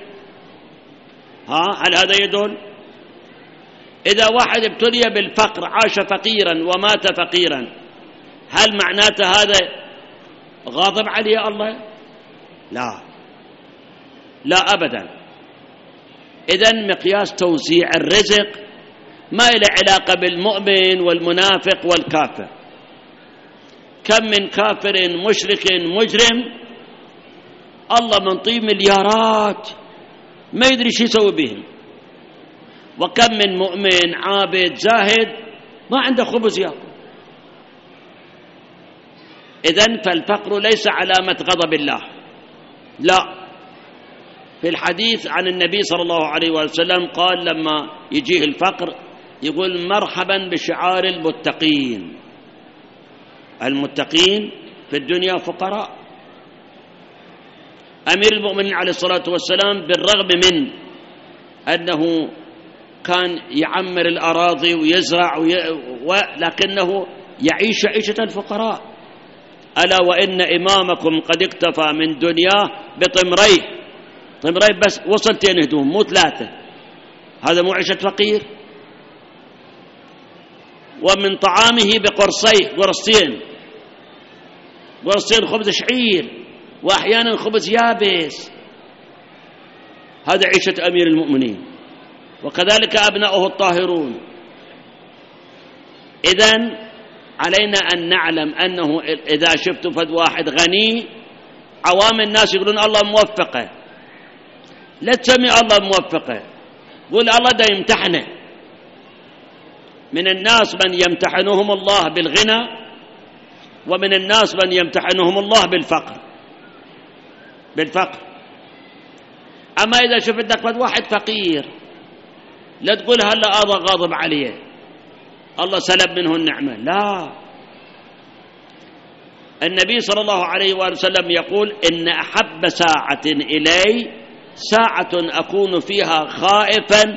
هل هذا يدل؟ إذا واحد ابتلي بالفقر، عاش فقيرا ومات فقيرا، هل معناته هذا غاضب عليه الله؟ لا أبدا. إذن مقياس توزيع الرزق ما له علاقة بالمؤمن والمنافق والكافر. كم من كافر مشرك مجرم الله منطيه مليارات ما يدري شو يسوي بهم، وكم من مؤمن عابد زاهد ما عنده خبز يأكل. إذن فالفقر ليس علامة غضب الله، لا. في الحديث عن النبي صلى الله عليه وسلم قال لما يجيه الفقر يقول مرحبا بشعار المتقين. المتقين في الدنيا فقراء. أمير المؤمنين عليه الصلاة والسلام بالرغم من أنه كان يعمر الأراضي ويزرع لكنه يعيش عيشة الفقراء. ألا وإن إمامكم قد اكتفى من دنياه بطمريه، طمريه بس وصلتين هدوم مو 3، هذا مو عيشة فقير. ومن طعامه قرصين خبز شعير، وأحيانا خبز يابس، هذا عيشة أمير المؤمنين، وكذلك أبناؤه الطاهرون. إذن علينا أن نعلم أنه إذا شفت فد واحد غني عوام الناس يقولون الله موفقه، لا تسمي الله موفقه، قول الله دا يمتحنه. من الناس من يمتحنهم الله بالغنى، ومن الناس من يمتحنهم الله بالفقر. أما إذا شفت لك واحد فقير لا تقول هلا الله غاضب عليه، الله سلب منه النعمة، لا. النبي صلى الله عليه وسلم يقول إن أحب ساعة إلي ساعة أكون فيها خائفا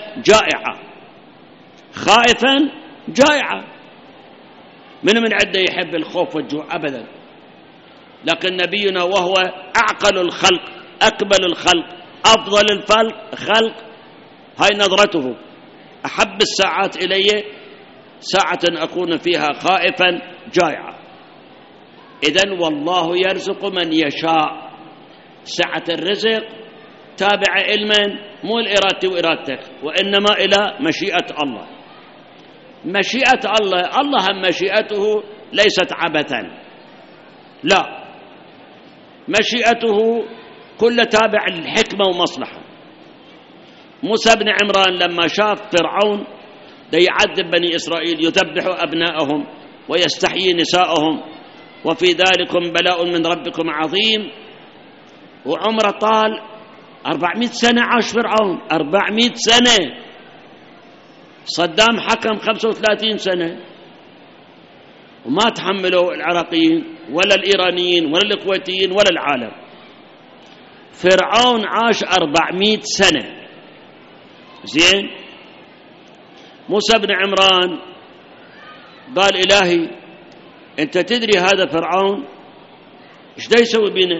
جائعا. من عنده يحب الخوف والجوع أبدا، لكن نبينا وهو أعقل الخلق، أكمل الخلق، أفضل الخلق، هاي نظرته: أحب الساعات إلي ساعة أكون فيها خائفا جائعا. إذن والله يرزق من يشاء. سعة الرزق تابع علما مو لإرادتي وإرادتك، وإنما إلى مشيئة الله. مشيئة الله هم مشيئته ليست عبثا، لا، مشيئته كل تابع الحكمة ومصلحة. موسى بن عمران لما شاف فرعون دا يعذب بني إسرائيل، يذبح أبناءهم ويستحيي نساءهم، وفي ذلكم بلاء من ربكم عظيم، وعمره طال 400 سنة عاش فرعون، 400 سنة. صدام حكم 35 سنة وما تحملوا العراقيين ولا الإيرانيين ولا الكويتيين ولا العالم. فرعون عاش 400 سنة. زين، موسى بن عمران قال إلهي أنت تدري هذا فرعون إيش دا يسوي بينا؟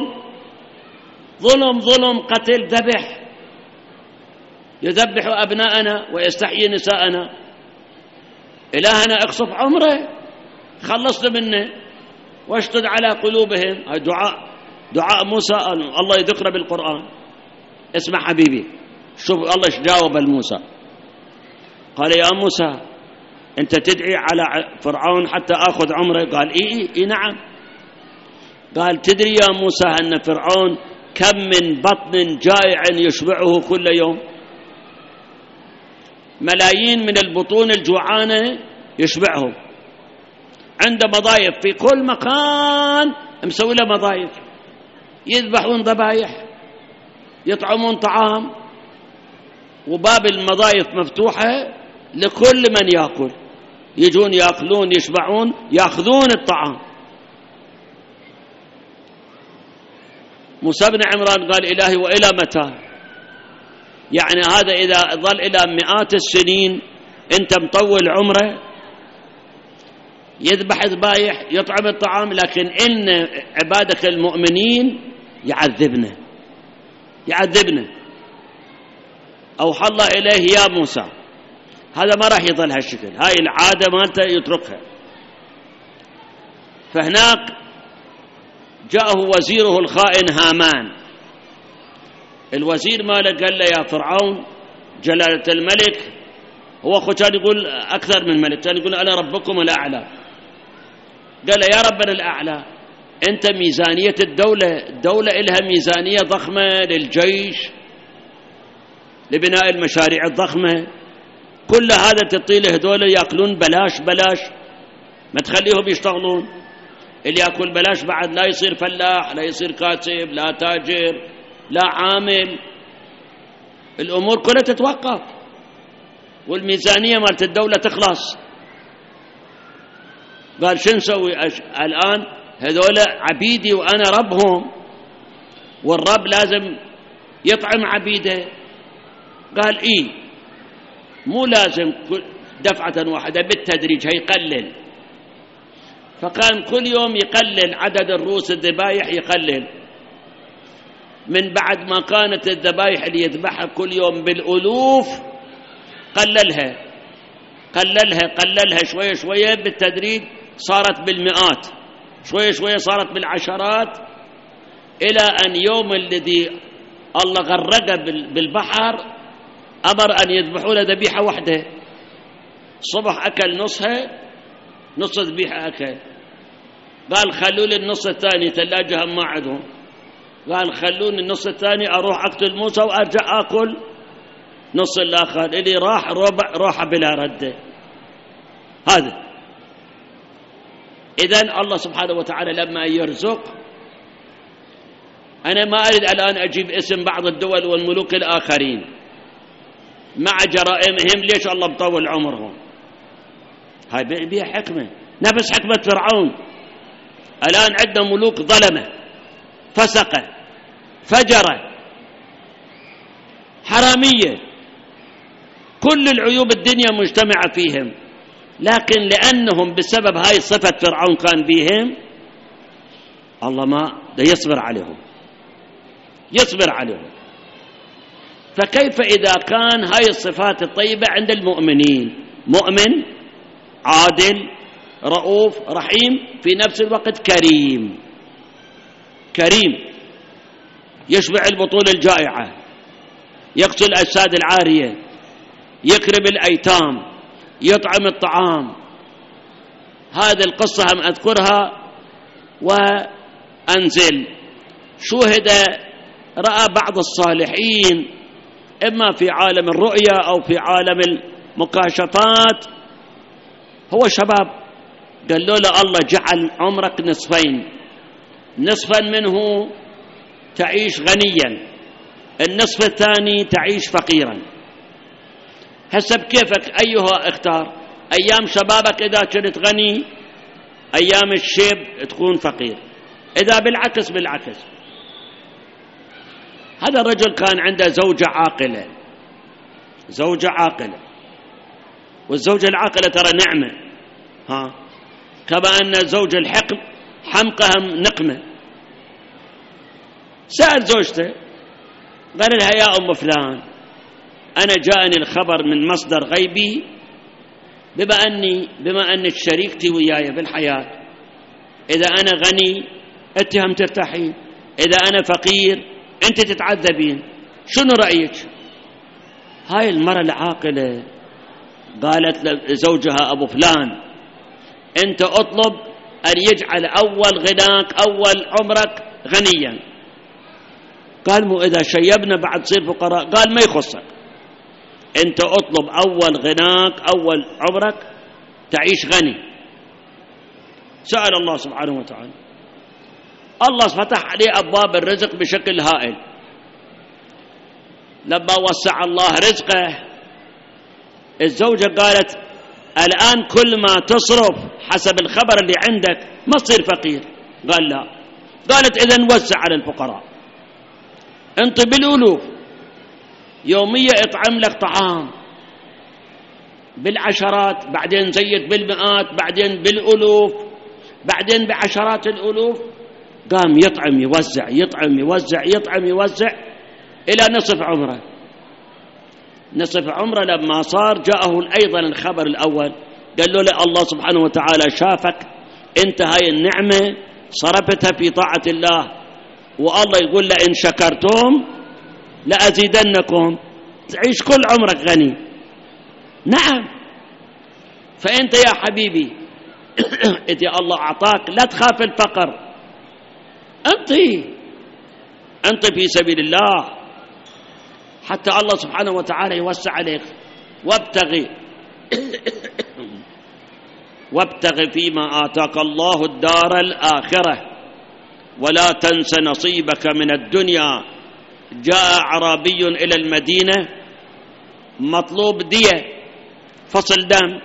ظلم، قتل، ذبح، يذبح أبناءنا ويستحيي نساءنا. إلهنا اقصف عمره، خلصنا منه واشتد على قلوبهم. هاي دعاء موسى، الله يذكره بالقرآن. اسمع حبيبي، شوف الله ايش جاوب الموسى. قال يا موسى أنت تدعي على فرعون حتى أخذ عمره؟ قال إيه نعم. قال تدري يا موسى أن فرعون كم من بطن جائع يشبعه كل يوم؟ ملايين من البطون الجوعانة يشبعهم. عنده مضايف في كل مكان، مسوي له مضايف، يذبحون ذبايح، يطعمون طعام، وباب المضايف مفتوحة لكل من يأكل، يجون يأكلون يشبعون يأخذون الطعام. موسى بن عمران قال إلهي وإلى متى؟ يعني هذا إذا ظل إلى مئات السنين أنت مطول عمره، يذبح ذبايح يطعم الطعام، لكن إن عبادك المؤمنين يعذبنا. أوحى الله إليه يا موسى هذا ما راح يظل هالشكل، هاي العادة مالته يتركها. فهناك جاءه وزيره الخائن هامان، الوزير ماله قال له يا فرعون جلالة الملك، هو أخو كان يقول أكثر من ملك، كان يقول أنا ربكم الأعلى، قال له يا ربنا الأعلى أنت ميزانية الدولة إلها ميزانية ضخمة للجيش لبناء المشاريع الضخمة، كل هذا تطيله هذول يأكلون بلاش، ما تخليهم يشتغلون، اللي يأكل بلاش بعد لا يصير فلاح، لا يصير كاتب، لا تاجر، لا عامل، الأمور كلها تتوقف والميزانية مالت الدولة تخلص. قال شو نسوي الآن؟ هذول عبيدي وأنا ربهم، والرب لازم يطعم عبيده. قال إيه مو لازم دفعة واحدة، بالتدريج هيقلل. فكان كل يوم يقلل عدد الروس الذبايح، يقلل من بعد ما كانت الذبايح اللي يذبحها كل يوم بالألوف قللها شوية بالتدريج، صارت بالمئات، شوية صارت بالعشرات، إلى أن يوم الذي الله غرقه بالبحر أمر أن يذبحوا له ذبيحة واحدة، الصبح أكل نصها، نص ذبيحة أكل. قال خلوا لي النص الثاني، ثلاجة هم ما عندهم، قال خلوني النص الثاني أروح أقتل موسى وأرجع أكل نص الآخر، اللي راح ربع راح بلا رده. هذا إذن الله سبحانه وتعالى لما يرزق، أنا ما أريد الآن أجيب اسم بعض الدول والملوك الآخرين مع جرائمهم، ليش الله مطول عمرهم؟ هاي بيها حكمة، نفس حكمة فرعون. الآن عندنا ملوك ظلمة، فسقة، فجرة، حرامية، كل العيوب الدنيا مجتمعة فيهم، لكن لأنهم بسبب هاي صفة فرعون كان بيهم، الله ما يصبر عليهم. فكيف إذا كان هاي الصفات الطيبة عند المؤمنين، مؤمن عادل رؤوف رحيم، في نفس الوقت كريم يشبع البطون الجائعة، يقتل الأجساد العارية، يكرم الأيتام، يطعم الطعام. هذه القصة هم أذكرها وأنزل. شوهد رأى بعض الصالحين إما في عالم الرؤيا أو في عالم المكاشفات، هو شباب، قالوا له الله جعل عمرك نصفين، نصفا منه تعيش غنيا، النصف الثاني تعيش فقيرا، حسب كيفك أيها اختار. أيام شبابك إذا كنت غني، أيام الشيب تكون فقير، إذا بالعكس. هذا الرجل كان عنده زوجة عاقلة، والزوجة العاقلة ترى نعمة، كما أن زوج حمقها نقمة. سأل زوجته قال لها يا أم فلان، أنا جاءني الخبر من مصدر غيبي بما أنك شريكتي وياي بالحياة، إذا أنا غني أنت هم ترتاحين، إذا أنا فقير أنت تتعذبين، شنو رأيك؟ هاي المرأة العاقلة قالت لزوجها أبو فلان أنت أطلب أن يجعل أول غناك أول عمرك غنيا. قال مو إذا شيبنا بعد تصير فقراء؟ قال ما يخصك، أنت أطلب أول غناك أول عمرك تعيش غني. سأل الله سبحانه وتعالى. الله فتح عليه أبواب الرزق بشكل هائل. لما وسع الله رزقه الزوجة قالت الآن كل ما تصرف حسب الخبر اللي عندك ما تصير فقير. قال لا. قالت إذن وزع على الفقراء، انت بالألوف يوميا اطعم لك طعام بالعشرات، بعدين زيد بالمئات، بعدين بالألوف، بعدين بعشرات الألوف. قام يطعم يوزع يطعم يوزع يطعم يوزع إلى نصف عمره. نصف عمره لما صار جاءه أيضا الخبر الأول، قال له الله سبحانه وتعالى شافك انت هاي النعمة صرفتها في طاعة الله، والله يقول له إن شكرتم لأزيدنكم، تعيش كل عمرك غني. نعم. فأنت يا حبيبي إذا الله أعطاك لا تخاف الفقر، أنت في سبيل الله حتى الله سبحانه وتعالى يوسع عليك. وابتغ فيما آتاك الله الدار الآخرة ولا تنس نصيبك من الدنيا. جاء أعرابي إلى المدينة مطلوب دية، فصل دم،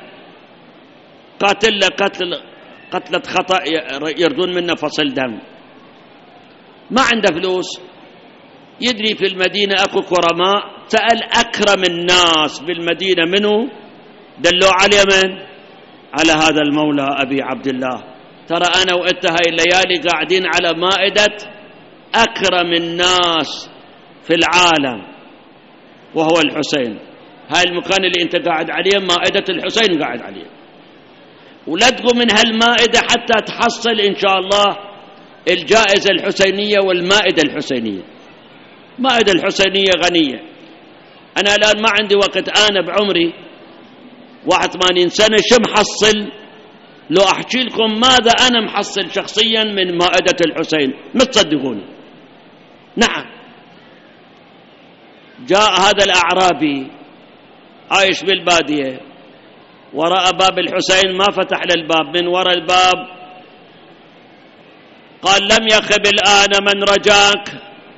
قتلة خطأ يردون منه فصل دم، ما عنده فلوس. يدري في المدينة أكو كرماء، سأل أكرم الناس بالمدينة منه، دلوا عليه من؟ على هذا المولى أبي عبد الله. ترى أنا وإنت هاي الليالي قاعدين على مائدة أكرم الناس في العالم وهو الحسين. هاي المكان اللي أنت قاعد عليه مائدة الحسين قاعد عليه، ولا تقوم من هالمائدة حتى تحصل إن شاء الله الجائزة الحسينية والمائدة الحسينية. مائدة الحسينية غنية. أنا الآن ما عندي وقت، أنا بعمري 81 سنة شو محصل؟ لو أحكي لكم ماذا أنا محصل شخصيا من مائدة الحسين ما تصدقوني. نعم. جاء هذا الأعرابي عايش بالبادية، وراء باب الحسين ما فتح للباب، من وراء الباب قال لم يخب الآن من رجاك،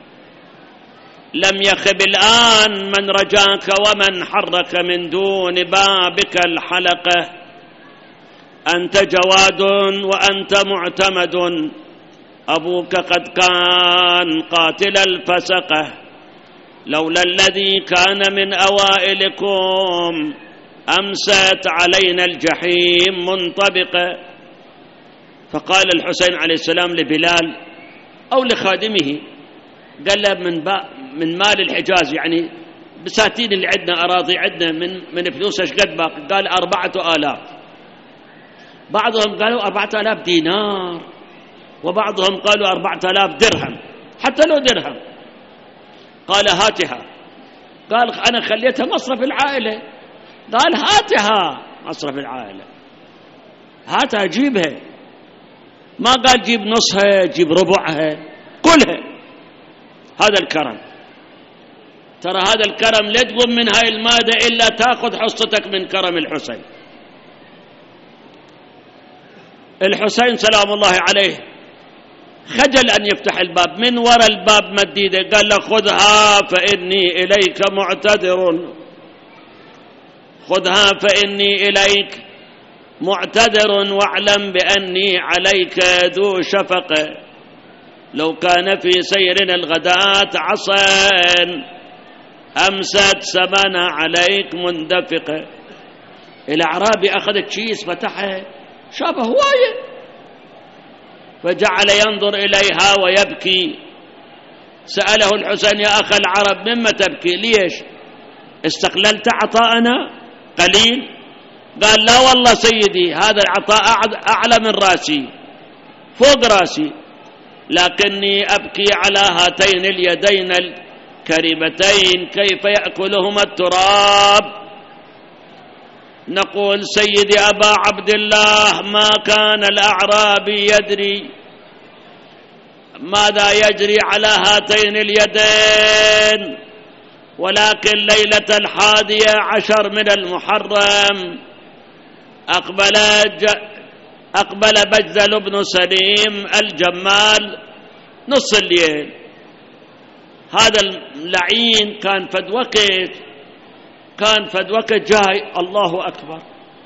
لم يخب الآن من رجاك ومن حرك من دون بابك الحلقة. أنت جواد وأنت معتمد، أبوك قد كان قاتل الفسقة، لولا الذي كان من أوائلكم أمست علينا الجحيم منطبقة. فقال الحسين عليه السلام لبلال أو لخادمه، قال له من مال الحجاز، يعني بساتين اللي عندنا، أراضي عندنا من فلوس ايش قد باقي؟ قال 4000. بعضهم قالوا 4000 دينار، وبعضهم قالوا 4000 درهم، حتى لو درهم. قال هاتها. قال أنا خليتها مصرف العائلة. قال هاتها مصرف العائلة، هاتها جيبها. ما قال جيب نصها جيب ربعها، كلها. هذا الكرم. ترى هذا الكرم لا تقوم من هاي المادة إلا تأخذ حصتك من كرم الحسين. الحسين سلام الله عليه خجل أن يفتح الباب، من وراء الباب مديده، قال له خذها فإني إليك معتذر، خذها فإني إليك معتذر، واعلم بأني عليك ذو شفقة، لو كان في سيرنا الغداة عصا أمست سمنا عليك مندفقة. الأعرابي أخذ الكيس فتحه، شافه هواية، فجعل ينظر إليها ويبكي. سأله الحسين يا أخ العرب مما تبكي؟ ليش استقللت عطاءنا قليل؟ قال لا والله سيدي، هذا العطاء أعلى من راسي، فوق راسي، لكني أبكي على هاتين اليدين الكريمتين كيف يأكلهما التراب. نقول سيدي أبا عبد الله ما كان الأعرابي يدري ماذا يجري على هاتين اليدين، ولكن ليلة 11 من المحرم أقبل بجذل بن سليم الجمال نص الليل. هذا اللعين كان فد وقت جاي الله أكبر،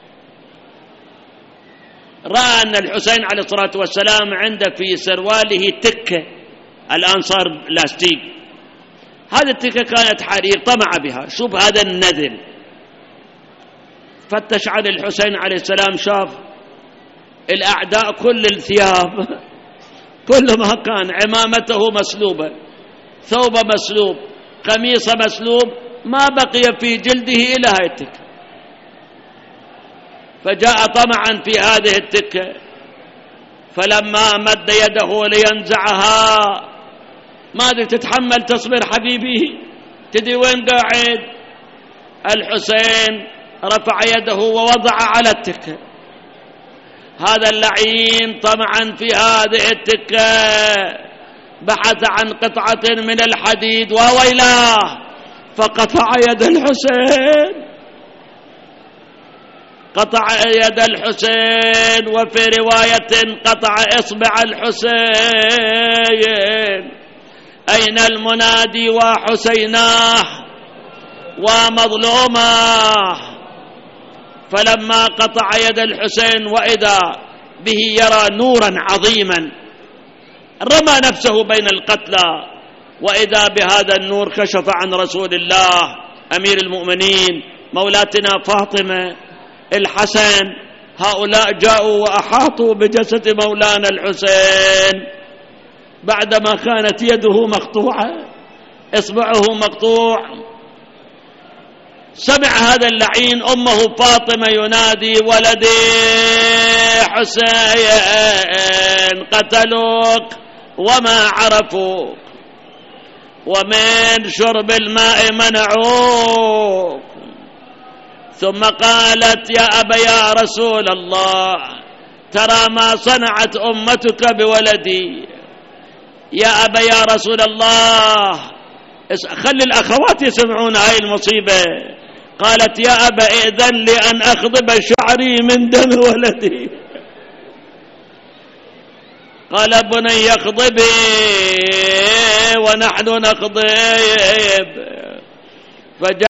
رأى أن الحسين عليه الصلاة والسلام عنده في سرواله تكة، الآن صار لاستيك، هذه التكة كانت حرير، طمع بها. شوف هذا النذل، فتش عن الحسين عليه السلام، شاف الأعداء كل الثياب كل ما كان، عمامته مسلوبة، ثوبه مسلوب، قميصه مسلوب، ما بقي في جلده إلا هاي التكة. فجاء طمعا في هذه التكة، فلما مد يده لينزعها، ما أدري تتحمل تصبر حبيبي، تدري وين قاعد؟ الحسين رفع يده ووضع على التكة. هذا اللعين طمعا في هذه التكة بحث عن قطعة من الحديد وويلاه، فقطع يد الحسين، قطع يد الحسين، وفي رواية قطع إصبع الحسين. أين المنادي وحسيناه ومظلوماه؟ فلما قطع يد الحسين وإذا به يرى نورا عظيما، رمى نفسه بين القتلى، وإذا بهذا النور كشف عن رسول الله أمير المؤمنين مولاتنا فاطمة، الحسن. هؤلاء جاءوا وأحاطوا بجسد مولانا الحسين بعدما كانت يده مقطوعة، إصبعه مقطوع. سمع هذا اللعين أمه فاطمة ينادي: ولدي حسين قتلوك وما عرفوك، ومن شرب الماء منعوك. ثم قالت: يا أبا يا رسول الله، ترى ما صنعت أمتك بولدي. يا أبا يا رسول الله، خلي الأخوات يسمعون هاي المصيبة. قالت: يا أبا إذن لي أن أخضب شعري من دم ولدي. قال: بني اخضبي ونحن نخضب.